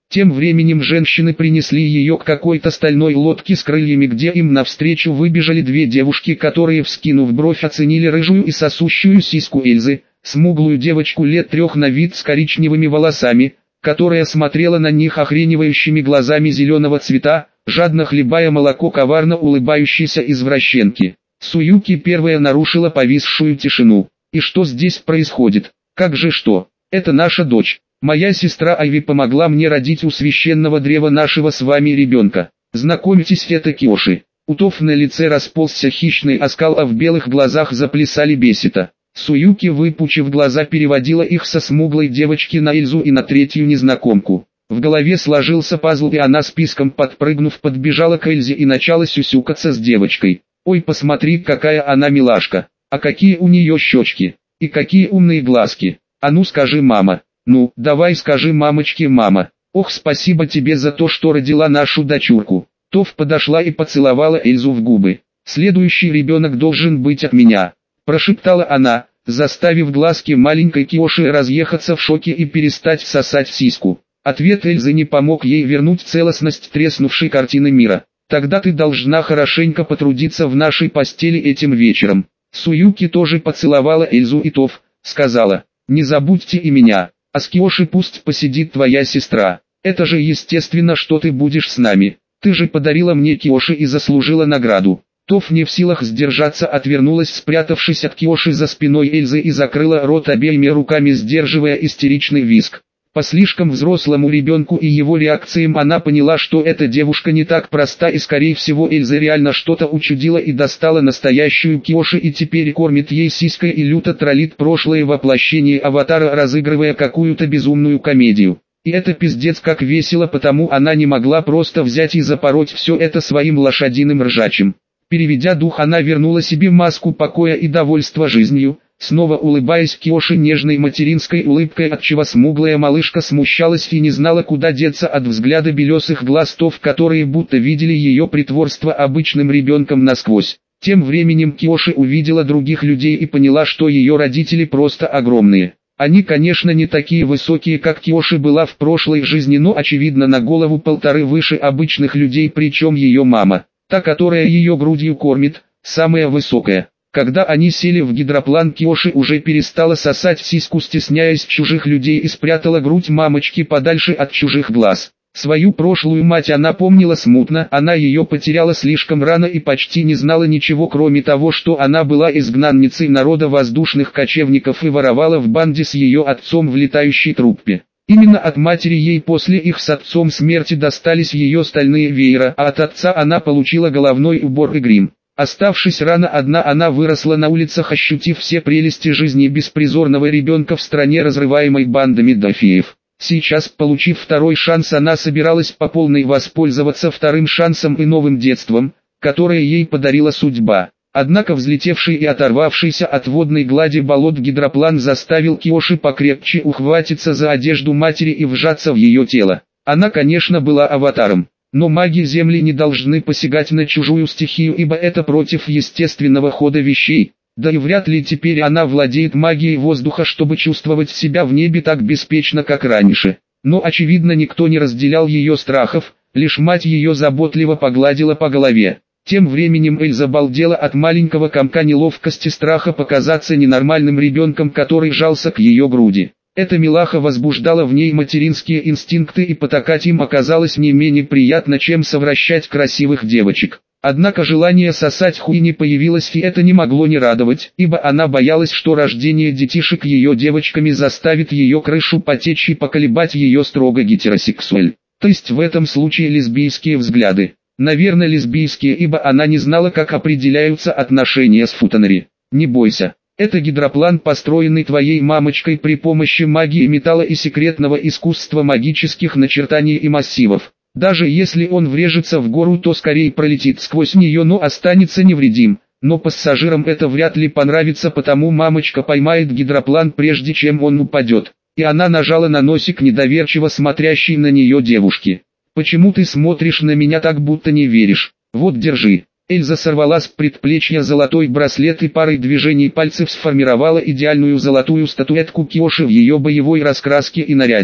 Тем временем женщины принесли ее к какой-то стальной лодке с крыльями, где им навстречу выбежали две девушки, которые, вскинув бровь, оценили рыжую и сосущую сиську Эльзы, смуглую девочку лет трех на вид с коричневыми волосами, которая смотрела на них охреневающими глазами зеленого цвета, жадно хлебая молоко коварно улыбающейся извращенки. Суюки первая нарушила повисшую тишину. «И что здесь происходит? Как же что? Это наша дочь. Моя сестра Айви помогла мне родить у священного древа нашего с вами ребенка. Знакомьтесь, это Киоши». У Тоф на лице расползся хищный оскал, а в белых глазах заплясали бесята. Суюки, выпучив глаза, переводила их со смуглой девочки на Эльзу и на третью незнакомку. В голове сложился пазл, и она, списком подпрыгнув, подбежала к Эльзе и начала сюсюкаться с девочкой. «Ой, посмотри, какая она милашка! А какие у нее щечки! И какие умные глазки! А ну скажи, мама! Ну, давай скажи мамочке, мама! Ох, спасибо тебе за то, что родила нашу дочурку!» Тоф подошла и поцеловала Эльзу в губы. «Следующий ребенок должен быть от меня», – прошептала она, заставив глазки маленькой Киоши разъехаться в шоке и перестать сосать сиську. Ответ Эльзы не помог ей вернуть целостность треснувшей картины мира. «Тогда ты должна хорошенько потрудиться в нашей постели этим вечером». Суюки тоже поцеловала Эльзу и Тоф, сказала: «Не забудьте и меня, а с Киоши пусть посидит твоя сестра. Это же естественно, что ты будешь с нами. Ты же подарила мне Киоши и заслужила награду». Тоф, не в силах сдержаться, отвернулась, спрятавшись от Киоши за спиной Эльзы, и закрыла рот обеими руками, сдерживая истеричный визг. По слишком взрослому ребенку и его реакциям она поняла, что эта девушка не так проста, и скорее всего Эльза реально что-то учудила и достала настоящую Киоши и теперь кормит ей сиськой и люто троллит прошлое воплощение Аватара, разыгрывая какую-то безумную комедию. И это пиздец как весело, потому она не могла просто взять и запороть все это своим лошадиным ржачем. Переведя дух, она вернула себе маску покоя и довольства жизнью, снова улыбаясь Киоши нежной материнской улыбкой, отчего смуглая малышка смущалась и не знала, куда деться от взгляда белесых глаз Тоф, которые будто видели ее притворство обычным ребенком насквозь. Тем временем Киоши увидела других людей и поняла, что ее родители просто огромные. Они, конечно, не такие высокие, как Киоши была в прошлой жизни, но очевидно на голову полторы выше обычных людей, причем ее мама, та, которая ее грудью кормит, самая высокая. Когда они сели в гидроплан, Киоши уже перестала сосать сиську, стесняясь чужих людей, и спрятала грудь мамочки подальше от чужих глаз. Свою прошлую мать она помнила смутно, она ее потеряла слишком рано и почти не знала ничего, кроме того, что она была изгнанницей народа воздушных кочевников и воровала в банде с ее отцом в летающей труппе. Именно от матери ей после их с отцом смерти достались ее стальные веера, а от отца она получила головной убор и грим. Оставшись рано одна, она выросла на улицах, ощутив все прелести жизни беспризорного ребенка в стране, разрываемой бандами дафиев. Сейчас, получив второй шанс, она собиралась по полной воспользоваться вторым шансом и новым детством, которое ей подарила судьба. Однако взлетевший и оторвавшийся от водной глади болот гидроплан заставил Киоши покрепче ухватиться за одежду матери и вжаться в ее тело. Она, конечно, была аватаром, но маги Земли не должны посягать на чужую стихию, ибо это против естественного хода вещей. Да и вряд ли теперь она владеет магией воздуха, чтобы чувствовать себя в небе так беспечно, как раньше. Но очевидно никто не разделял ее страхов, лишь мать ее заботливо погладила по голове. Тем временем Эльза балдела от маленького комка неловкости, страха показаться ненормальным ребенком, который жался к ее груди. Эта милаха возбуждала в ней материнские инстинкты, и потакать им оказалось не менее приятно, чем совращать красивых девочек. Однако желание сосать хуй не появилось, и это не могло не радовать, ибо она боялась, что рождение детишек ее девочками заставит ее крышу потечь и поколебать ее строго гетеросексуаль. То есть в этом случае лесбийские взгляды. Наверное, лесбийские, ибо она не знала, как определяются отношения с футанари. Не бойся. Это гидроплан, построенный твоей мамочкой при помощи магии металла и секретного искусства магических начертаний и массивов. Даже если он врежется в гору, то скорее пролетит сквозь нее, но останется невредим. Но пассажирам это вряд ли понравится, потому мамочка поймает гидроплан прежде чем он упадет. И она нажала на носик недоверчиво смотрящей на нее девушки. «Почему ты смотришь на меня так, будто не веришь? Вот, держи». Эльза сорвала с предплечья золотой браслет и парой движений пальцев сформировала идеальную золотую статуэтку Киоши в ее боевой раскраске и наряде.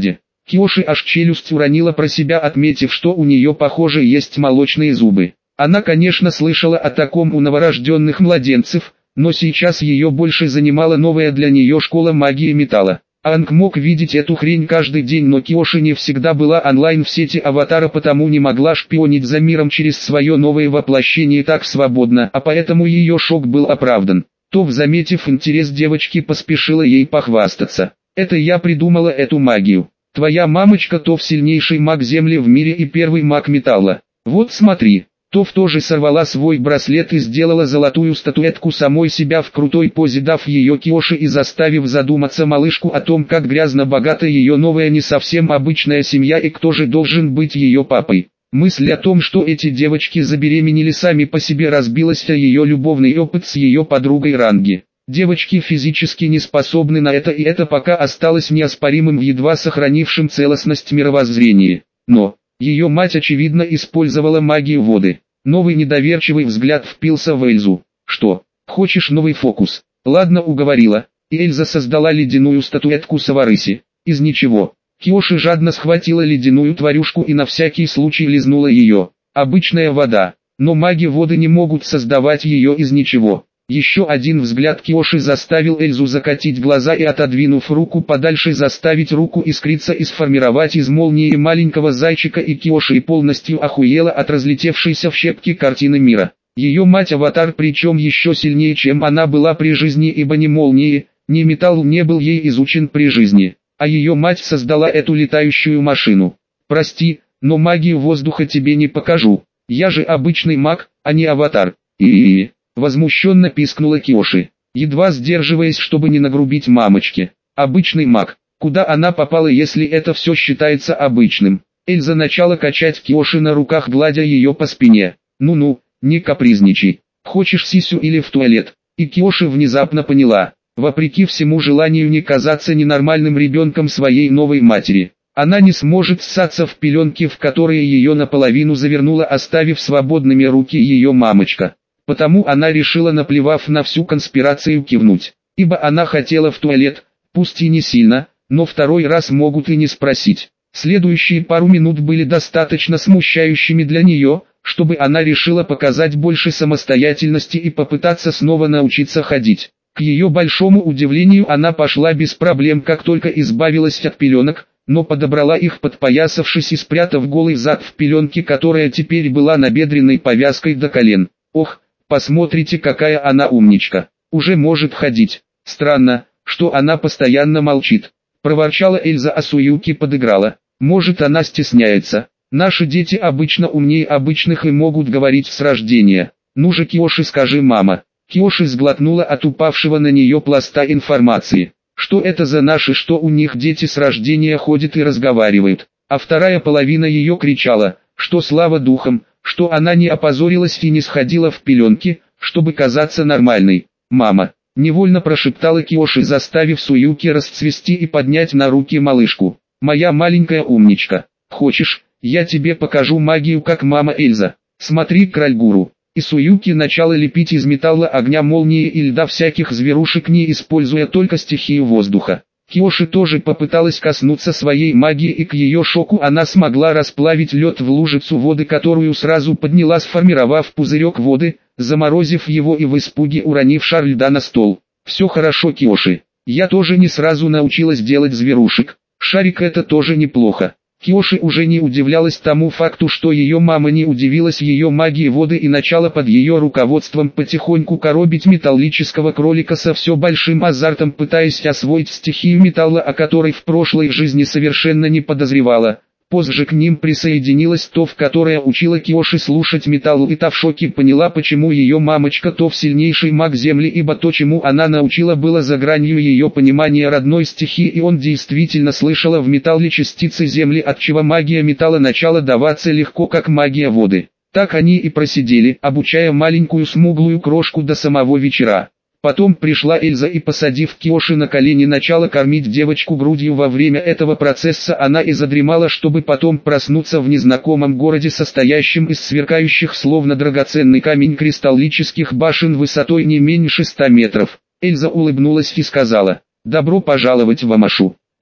Киоши аж челюсть уронила про себя, отметив, что у нее, похоже, есть молочные зубы. Она, конечно, слышала о таком у новорожденных младенцев, но сейчас ее больше занимала новая для нее школа магии металла. Анг мог видеть эту хрень каждый день, но Киоши не всегда была онлайн в сети Аватара, потому не могла шпионить за миром через свое новое воплощение так свободно, а поэтому ее шок был оправдан. Тов, заметив интерес девочки, поспешила ей похвастаться. «Это я придумала эту магию. Твоя мамочка Тов сильнейший маг Земли в мире и первый маг металла. Вот смотри». Тов тоже сорвала свой браслет и сделала золотую статуэтку самой себя в крутой позе, дав ее Киоши и заставив задуматься малышку о том, как грязно богата ее новая не совсем обычная семья и кто же должен быть ее папой. Мысль о том, что эти девочки забеременели сами по себе, разбилась о ее любовный опыт с ее подругой Ранги. Девочки физически не способны на это, и это пока осталось неоспоримым в едва сохранившем целостность мировоззрении. Но ее мать, очевидно, использовала магию воды. Новый недоверчивый взгляд впился в Эльзу. «Что, хочешь новый фокус?» «Ладно, уговорила». И Эльза создала ледяную статуэтку Саварыси. Из ничего. Киоши жадно схватила ледяную тварюшку и на всякий случай лизнула ее. Обычная вода. Но маги воды не могут создавать ее из ничего. Еще один взгляд Киоши заставил Эльзу закатить глаза и, отодвинув руку подальше, заставить руку искриться и сформировать из молнии маленького зайчика, и Киоши полностью охуела от разлетевшейся в щепки картины мира. Ее мать-аватар, причем еще сильнее, чем она была при жизни, ибо ни молнии, ни металл не был ей изучен при жизни, а ее мать создала эту летающую машину. «Прости, но магию воздуха тебе не покажу. Я же обычный маг, а не аватар». И возмущенно пискнула Киоши, едва сдерживаясь, чтобы не нагрубить мамочке. «Обычный маг. Куда она попала, если это все считается обычным?» Эльза начала качать Киоши на руках, гладя ее по спине. «Ну-ну, не капризничай. Хочешь сисю или в туалет?» И Киоши внезапно поняла, вопреки всему желанию не казаться ненормальным ребенком своей новой матери, она не сможет ссаться в пеленки, в которые ее наполовину завернула, оставив свободными руки ее мамочка. Потому она решила, наплевав на всю конспирацию, кивнуть. Ибо она хотела в туалет, пусть и не сильно, но второй раз могут и не спросить. Следующие пару минут были достаточно смущающими для нее, чтобы она решила показать больше самостоятельности и попытаться снова научиться ходить. К ее большому удивлению, она пошла без проблем, как только избавилась от пеленок, но подобрала их, подпоясавшись и спрятав голый зад в пеленке, которая теперь была набедренной повязкой до колен. «Ох, посмотрите, какая она умничка, уже может ходить. Странно, что она постоянно молчит», — проворчала Эльза, а Суюки подыграла. «Может, она стесняется. Наши дети обычно умнее обычных и могут говорить с рождения. Ну же, Киоши, скажи, мама». Киоши сглотнула от упавшего на нее пласта информации. Что это за наши, что у них дети с рождения ходят и разговаривают? А вторая половина ее кричала, что слава духам, что она не опозорилась и не сходила в пеленки, чтобы казаться нормальной. «Мама», — невольно прошептала Киоши, заставив Суюки расцвести и поднять на руки малышку. «Моя маленькая умничка, хочешь, я тебе покажу магию, как мама Эльза? Смотри, Кральгуру». И Суюки начала лепить из металла, огня, молнии и льда всяких зверушек, не используя только стихию воздуха. Киоши тоже попыталась коснуться своей магии, и к ее шоку она смогла расплавить лед в лужицу воды, которую сразу подняла, сформировав пузырек воды, заморозив его и в испуге уронив шар льда на стол. «Все хорошо, Киоши. Я тоже не сразу научилась делать зверушек. Шарик — это тоже неплохо». Киоши уже не удивлялась тому факту, что ее мама не удивилась ее магии воды и начала под ее руководством потихоньку коробить металлического кролика со все большим азартом, пытаясь освоить стихию металла, о которой в прошлой жизни совершенно не подозревала. Позже к ним присоединилась Тов, которая учила Киоши слушать металл, и та в шоке поняла, почему ее мамочка Тов сильнейший маг Земли, ибо то, чему она научила, было за гранью ее понимания родной стихии, и он действительно слышала в металле частицы Земли, отчего магия металла начала даваться легко, как магия воды. Так они и просидели, обучая маленькую смуглую крошку до самого вечера. Потом пришла Эльза и, посадив Киоши на колени, начала кормить девочку грудью. Во время этого процесса она и задремала, чтобы потом проснуться в незнакомом городе, состоящем из сверкающих словно драгоценный камень кристаллических башен высотой не меньше ста метров. Эльза улыбнулась и сказала: «Добро пожаловать в Амашу». «Чё,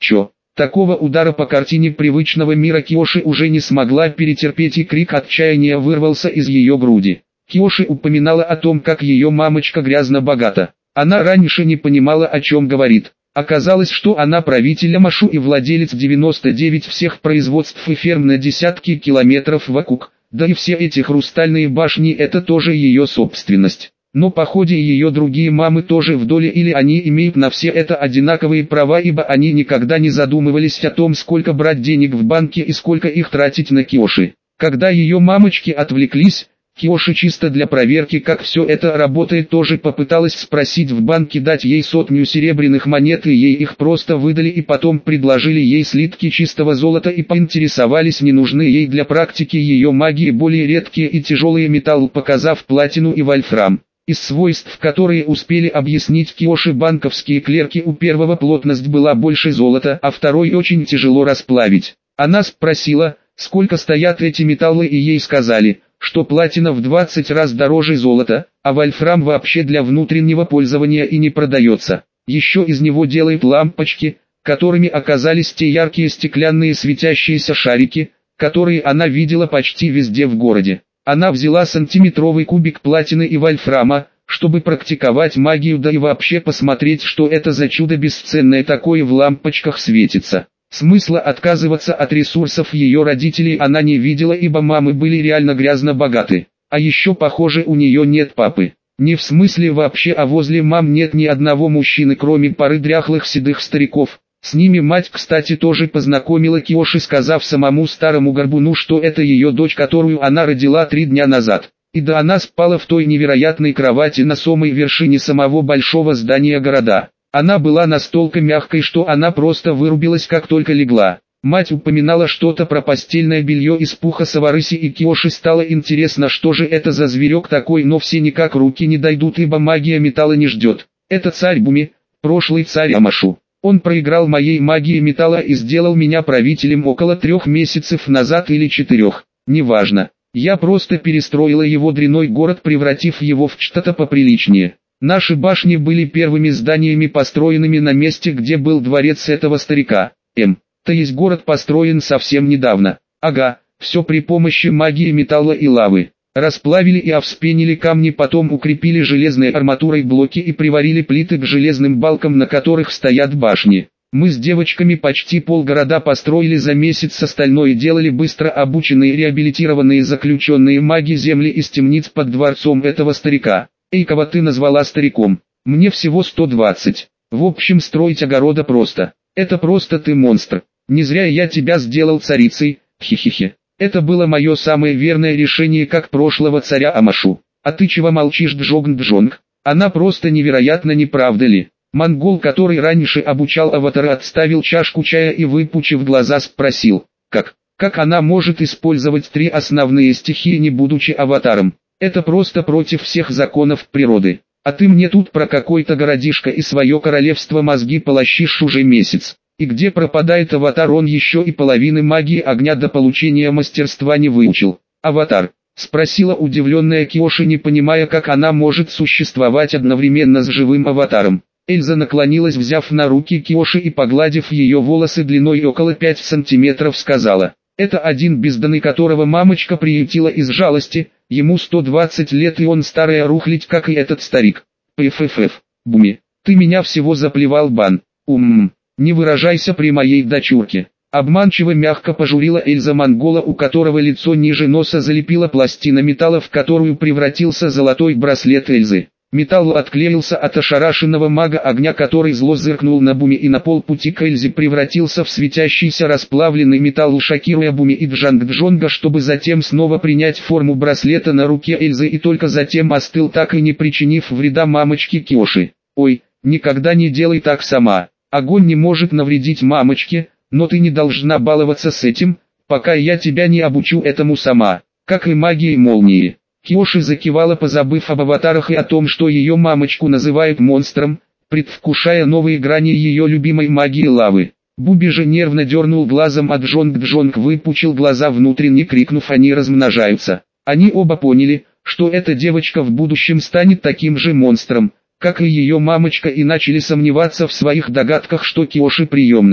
Такого удара по картине привычного мира Киоши уже не смогла перетерпеть, и крик отчаяния вырвался из ее груди. Киоши упоминала о том, как ее мамочка грязно богата. Она раньше не понимала, о чем говорит. Оказалось, что она правитель Амашу и владелец девяноста девяти всех производств и ферм на десятки километров вокруг, да и все эти хрустальные башни — это тоже ее собственность. Но по ходе ее другие мамы тоже в доле, или они имеют на все это одинаковые права, ибо они никогда не задумывались о том, сколько брать денег в банке и сколько их тратить на Киоши. Когда ее мамочки отвлеклись, Киоши чисто для проверки, как все это работает, тоже попыталась спросить в банке дать ей сотню серебряных монет, и ей их просто выдали, и потом предложили ей слитки чистого золота и поинтересовались, не нужны ей для практики ее магии более редкие и тяжелые металлы, показав платину и вольфрам. Из свойств, которые успели объяснить Киоши банковские клерки, у первого плотность была больше золота, а второй очень тяжело расплавить. Она спросила, сколько стоят эти металлы, и ей сказали, что платина в двадцать раз дороже золота, а вольфрам вообще для внутреннего пользования и не продается. Еще из него делают лампочки, которыми оказались те яркие стеклянные светящиеся шарики, которые она видела почти везде в городе. Она взяла сантиметровый кубик платины и вольфрама, чтобы практиковать магию, да и вообще посмотреть, что это за чудо бесценное такое в лампочках светится. Смысла отказываться от ресурсов ее родителей она не видела, ибо мамы были реально грязно богаты. А еще, похоже, у нее нет папы. Не в смысле вообще, а возле мам нет ни одного мужчины, кроме пары дряхлых седых стариков. С ними мать, кстати, тоже познакомила Киоши, сказав самому старому горбуну, что это ее дочь, которую она родила три дня назад. И да, она спала в той невероятной кровати на самой вершине самого большого здания города. Она была настолько мягкой, что она просто вырубилась, как только легла. Мать упоминала что-то про постельное белье из пуха Саварыси, и Киоши стало интересно, что же это за зверек такой, но все никак руки не дойдут, ибо магия металла не ждет. Это царь Буми, прошлый царь Амашу. Он проиграл моей магии металла и сделал меня правителем около трех месяцев назад или четырех, неважно. Я просто перестроила его дряной город, превратив его в что-то поприличнее. Наши башни были первыми зданиями, построенными на месте, где был дворец этого старика. М. То есть город построен совсем недавно. Ага, все при помощи магии металла и лавы. Расплавили и овспенили камни, потом укрепили железной арматурой блоки и приварили плиты к железным балкам, на которых стоят башни. Мы с девочками почти полгорода построили за месяц, остальное делали быстро обученные реабилитированные заключенные маги земли из темниц под дворцом этого старика. Эй, кого ты назвала стариком? Мне всего сто двадцать. В общем, строить огорода просто. Это просто ты монстр. Не зря я тебя сделал царицей, хихихи. Это было мое самое верное решение, как прошлого царя Амашу. А ты чего молчишь, Джонг-Джонг? Она просто невероятна, не правда ли? Монгол, который раньше обучал аватара, отставил чашку чая и, выпучив глаза, спросил, как? Как она может использовать три основные стихии, не будучи аватаром? Это просто против всех законов природы. А ты мне тут про какой-то городишко и свое королевство мозги полощишь уже месяц. И где пропадает аватар? Он еще и половины магии огня до получения мастерства не выучил. Аватар? Спросила удивленная Киоши, не понимая, как она может существовать одновременно с живым аватаром. Эльза наклонилась, взяв на руки Киоши и погладив ее волосы длиной около пяти сантиметров, сказала. Это один бездомный, которого мамочка приютила из жалости, ему сто двадцать лет, и он старая рухлядь, как и этот старик. Пффф, Буми, ты меня всего заплевал, бан. Умм. Не выражайся при моей дочурке. Обманчиво мягко пожурила Эльза монгола, у которого лицо ниже носа залепила пластина металла, в которую превратился золотой браслет Эльзы. Металл отклеился от ошарашенного мага огня, который зло зыркнул на Буми, и на полпути к Эльзе превратился в светящийся расплавленный металл, шокируя Буми и Джонг-Джонга, чтобы затем снова принять форму браслета на руке Эльзы, и только затем остыл, так и не причинив вреда мамочке Киоши. Ой, никогда не делай так сама. Огонь не может навредить мамочке, но ты не должна баловаться с этим, пока я тебя не обучу этому сама, как и магии молнии. Киоши закивала, позабыв об аватарах и о том, что ее мамочку называют монстром, предвкушая новые грани ее любимой магии лавы. Буби же нервно дернул глазом, а Джонг-Джонг выпучил глаза, внутренне крикнув: они размножаются. Они оба поняли, что эта девочка в будущем станет таким же монстром, как и ее мамочка, и начали сомневаться в своих догадках, что Киоши приемная.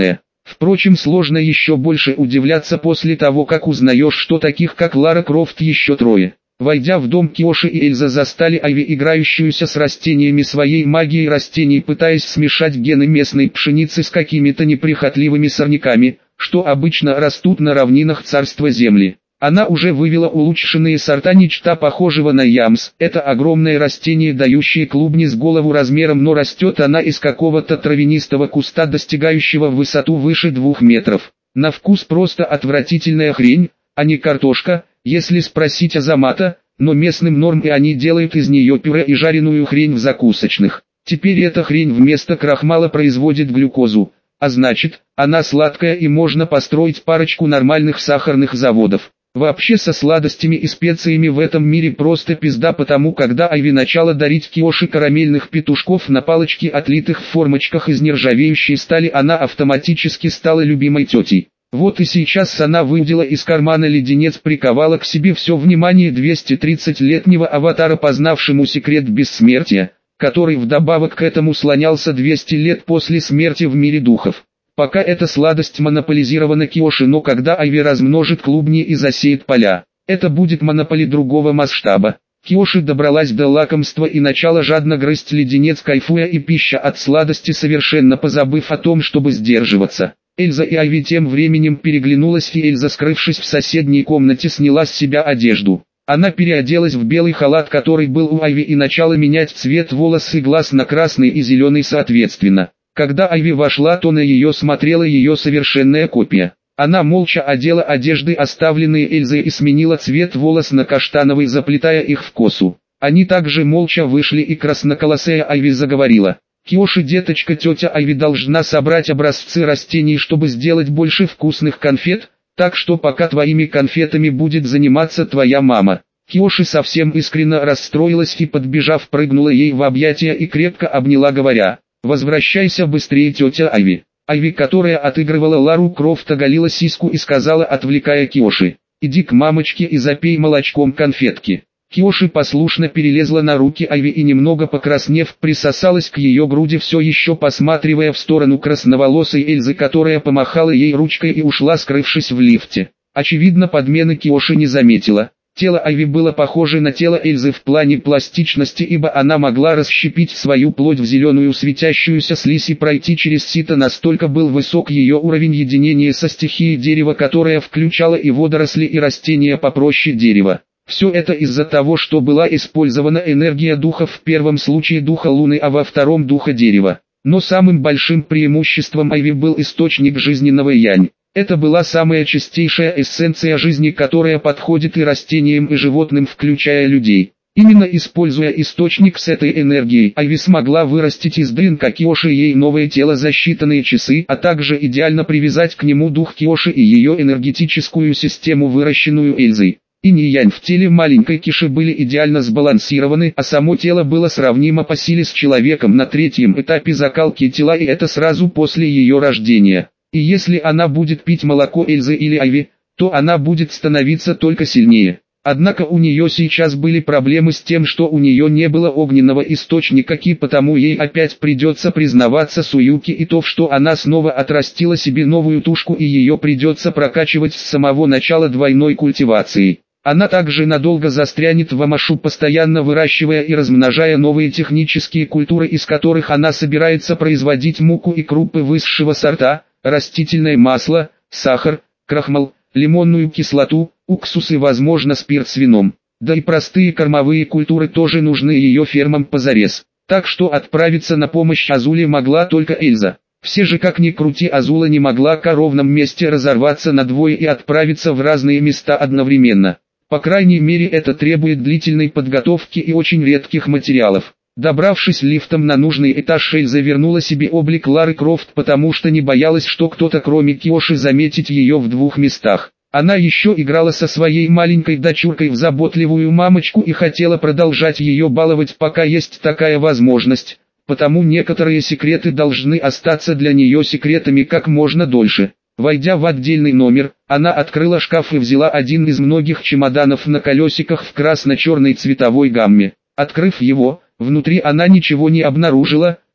Впрочем, сложно еще больше удивляться после того, как узнаешь, что таких как Лара Крофт еще трое. Войдя в дом, Киоши и Эльза застали Айви, играющуюся с растениями своей магией растений, пытаясь смешать гены местной пшеницы с какими-то неприхотливыми сорняками, что обычно растут на равнинах царства земли. Она уже вывела улучшенные сорта нечто похожего на ямс. Это огромное растение, дающее клубни с голову размером, но растет она из какого-то травянистого куста, достигающего в высоту выше двух метров. На вкус просто отвратительная хрень, а не картошка, если спросить Азамата, но местным норм, и они делают из нее пюре и жареную хрень в закусочных. Теперь эта хрень вместо крахмала производит глюкозу, а значит, она сладкая и можно построить парочку нормальных сахарных заводов. Вообще со сладостями и специями в этом мире просто пизда, потому когда Айви начала дарить Киоши карамельных петушков на палочке, отлитых в формочках из нержавеющей стали, она автоматически стала любимой тетей. Вот и сейчас она выудила из кармана леденец, приковала к себе все внимание двести тридцатилетнего аватара, познавшему секрет бессмертия, который вдобавок к этому слонялся двести лет после смерти в мире духов. Пока эта сладость монополизирована Киоши, но когда Айви размножит клубни и засеет поля, это будет монополия другого масштаба. Киоши добралась до лакомства и начала жадно грызть леденец, кайфуя и пища от сладости, совершенно позабыв о том, чтобы сдерживаться. Эльза и Айви тем временем переглянулась, и Эльза, скрывшись в соседней комнате, сняла с себя одежду. Она переоделась в белый халат, который был у Айви, и начала менять цвет волос и глаз на красный и зеленый соответственно. Когда Айви вошла, то на ее смотрела ее совершенная копия. Она молча одела одежды, оставленные Эльзой, и сменила цвет волос на каштановый, заплетая их в косу. Они также молча вышли, и красноколосая Айви заговорила. «Киоши, деточка, тетя Айви должна собрать образцы растений, чтобы сделать больше вкусных конфет, так что пока твоими конфетами будет заниматься твоя мама». Киоши совсем искренне расстроилась и, подбежав, прыгнула ей в объятия и крепко обняла, говоря: «Возвращайся быстрее, тетя Айви». Айви, которая отыгрывала Лару Крофт, оголила сиську и сказала, отвлекая Киоши: «Иди к мамочке и запей молочком конфетки». Киоши послушно перелезла на руки Айви и, немного покраснев, присосалась к ее груди, все еще посматривая в сторону красноволосой Эльзы, которая помахала ей ручкой и ушла, скрывшись в лифте. Очевидно, подмены Киоши не заметила. Тело Айви было похоже на тело Эльзы в плане пластичности, ибо она могла расщепить свою плоть в зеленую светящуюся слизь и пройти через сито, настолько был высок ее уровень единения со стихией дерева, которая включала и водоросли, и растения попроще дерева. Все это из-за того, что была использована энергия духа, в первом случае духа Луны, а во втором духа дерева. Но самым большим преимуществом Айви был источник жизненного янь. Это была самая чистейшая эссенция жизни, которая подходит и растениям, и животным, включая людей. Именно используя источник с этой энергией, Айви смогла вырастить из ДНК Киоши ей новое тело за считанные часы, а также идеально привязать к нему дух Киоши и ее энергетическую систему, выращенную Эльзой. Инь и янь в теле маленькой Киши были идеально сбалансированы, а само тело было сравнимо по силе с человеком на третьем этапе закалки тела, и это сразу после ее рождения. И если она будет пить молоко Эльзы или Айви, то она будет становиться только сильнее. Однако у нее сейчас были проблемы с тем, что у нее не было огненного источника Ки, потому ей опять придется признаваться Суюки и то, что она снова отрастила себе новую тушку, и ее придется прокачивать с самого начала двойной культивацией. Она также надолго застрянет в Амашу, постоянно выращивая и размножая новые технические культуры, из которых она собирается производить муку и крупы высшего сорта, растительное масло, сахар, крахмал, лимонную кислоту, уксус и, возможно, спирт с вином. Да и простые кормовые культуры тоже нужны ее фермам позарез. Так что отправиться на помощь Азуле могла только Эльза. Все же, как ни крути, Азула не могла к ровном месте разорваться надвое и отправиться в разные места одновременно. По крайней мере, это требует длительной подготовки и очень редких материалов. Добравшись лифтом на нужный этаж, Эльза вернула себе облик Лары Крофт, потому что не боялась, что кто-то кроме Киоши заметит ее в двух местах. Она еще играла со своей маленькой дочуркой в заботливую мамочку и хотела продолжать ее баловать, пока есть такая возможность, потому некоторые секреты должны остаться для нее секретами как можно дольше. Войдя в отдельный номер, она открыла шкаф и взяла один из многих чемоданов на колесиках в красно-черной цветовой гамме. Открыв его, внутри она ничего не обнаружила,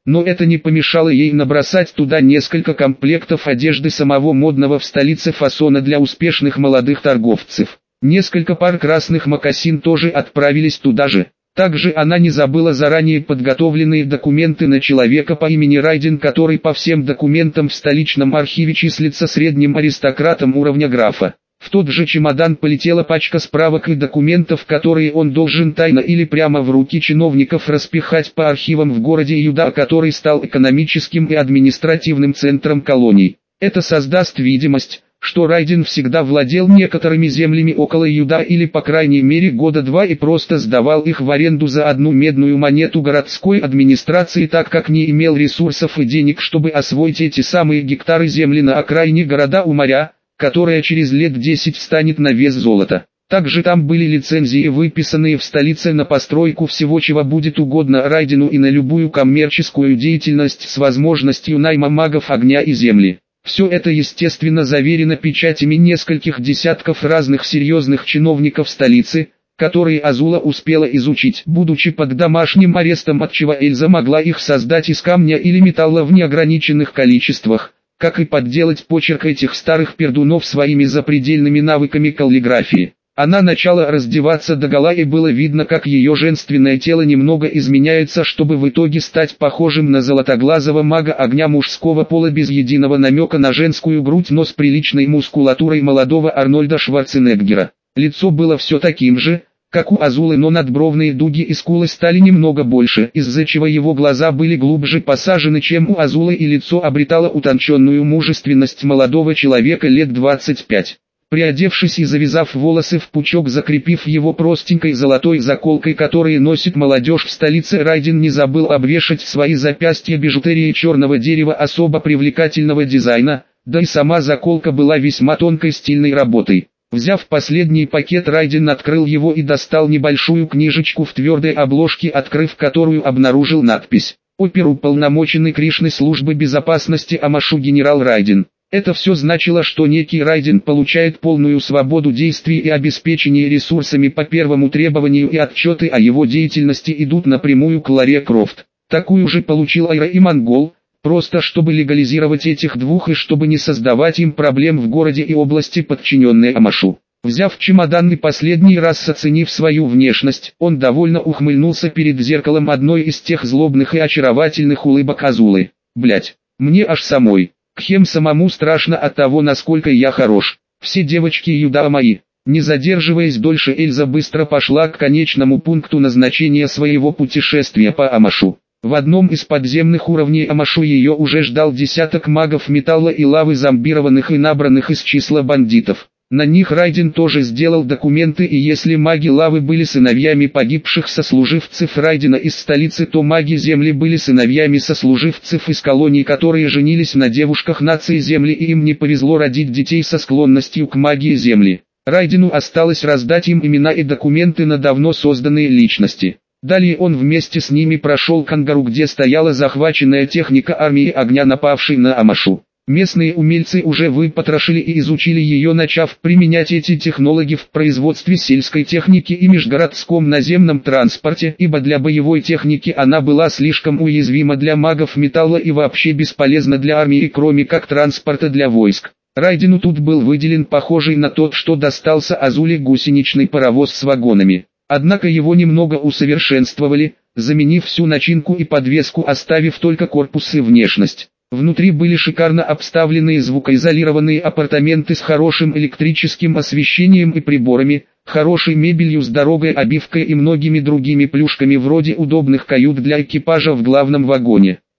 Но это не помешало ей набросать туда несколько комплектов одежды самого модного в столице фасона для успешных молодых торговцев. Несколько пар красных мокасин тоже отправились туда же. Также она не забыла заранее подготовленные документы на человека по имени Райден, который по всем документам в столичном архиве числится средним аристократом уровня графа. В тот же чемодан полетела пачка справок и документов, которые он должен тайно или прямо в руки чиновников распихать по архивам в городе Юда, который стал экономическим и административным центром колоний. Это создаст видимость, что Райден всегда владел некоторыми землями около Юда или по крайней мере года два и просто сдавал их в аренду за одну медную монету городской администрации, так как не имел ресурсов и денег, чтобы освоить эти самые гектары земли на окраине города у моря, которая через лет десять встанет на вес золота. Также там были лицензии, выписанные в столице на постройку всего, чего будет угодно Райдену, и на любую коммерческую деятельность с возможностью найма магов огня и земли. Все это естественно заверено печатями нескольких десятков разных серьезных чиновников столицы, которые Азула успела изучить, будучи под домашним арестом, отчего Эльза могла их создать из камня или металла в неограниченных количествах, как и подделать почерк этих старых пердунов своими запредельными навыками каллиграфии. Она начала раздеваться догола, и было видно, как ее женственное тело немного изменяется, чтобы в итоге стать похожим на золотоглазого мага огня мужского пола без единого намека на женскую грудь, но с приличной мускулатурой молодого Арнольда Шварценеггера. Лицо было все таким же, как у Азулы, но надбровные дуги и скулы стали немного больше, из-за чего его глаза были глубже посажены, чем у Азулы, и лицо обретало утонченную мужественность молодого человека лет двадцати пяти. Приодевшись и завязав волосы в пучок, закрепив его простенькой золотой заколкой, которую носит молодежь в столице, Райден не забыл обвешать свои запястья бижутерией черного дерева особо привлекательного дизайна, да и сама заколка была весьма тонкой стильной работой. Взяв последний пакет, Райден открыл его и достал небольшую книжечку в твердой обложке, открыв которую обнаружил надпись «Оперуполномоченный Кришны службы безопасности Амашу генерал Райден». Это все значило, что некий Райден получает полную свободу действий и обеспечение ресурсами по первому требованию, и отчеты о его деятельности идут напрямую к Ларе Крофт. Такую же получил Айра и Монгол, просто чтобы легализировать этих двух и чтобы не создавать им проблем в городе и области, подчиненной Амашу. Взяв чемодан и последний раз оценив свою внешность, он довольно ухмыльнулся перед зеркалом одной из тех злобных и очаровательных улыбок Азулы. «Блять, мне аж самой. Кхем, самому страшно от того, насколько я хорош. Все девочки Юда мои». Не задерживаясь дольше, Эльза быстро пошла к конечному пункту назначения своего путешествия по Амашу. В одном из подземных уровней Амашу ее уже ждал десяток магов металла и лавы, зомбированных и набранных из числа бандитов. На них Райден тоже сделал документы, и если маги лавы были сыновьями погибших сослуживцев Райдена из столицы, то маги земли были сыновьями сослуживцев из колоний, которые женились на девушках нации земли, и им не повезло родить детей со склонностью к магии земли. Райдену осталось раздать им имена и документы на давно созданные личности. Далее он вместе с ними прошел к ангару, где стояла захваченная техника армии огня, напавшей на Амашу. Местные умельцы уже выпотрошили и изучили ее, начав применять эти технологии в производстве сельской техники и межгородском наземном транспорте, ибо для боевой техники она была слишком уязвима для магов металла и вообще бесполезна для армии, кроме как транспорта для войск. Райдену тут был выделен похожий на тот, что достался Азуле, гусеничный паровоз с вагонами. Однако его немного усовершенствовали, заменив всю начинку и подвеску, оставив только корпус и внешность. Внутри были шикарно обставленные звукоизолированные апартаменты с хорошим электрическим освещением и приборами, хорошей мебелью с дорогой обивкой и многими другими плюшками вроде удобных кают для экипажа в главном вагоне.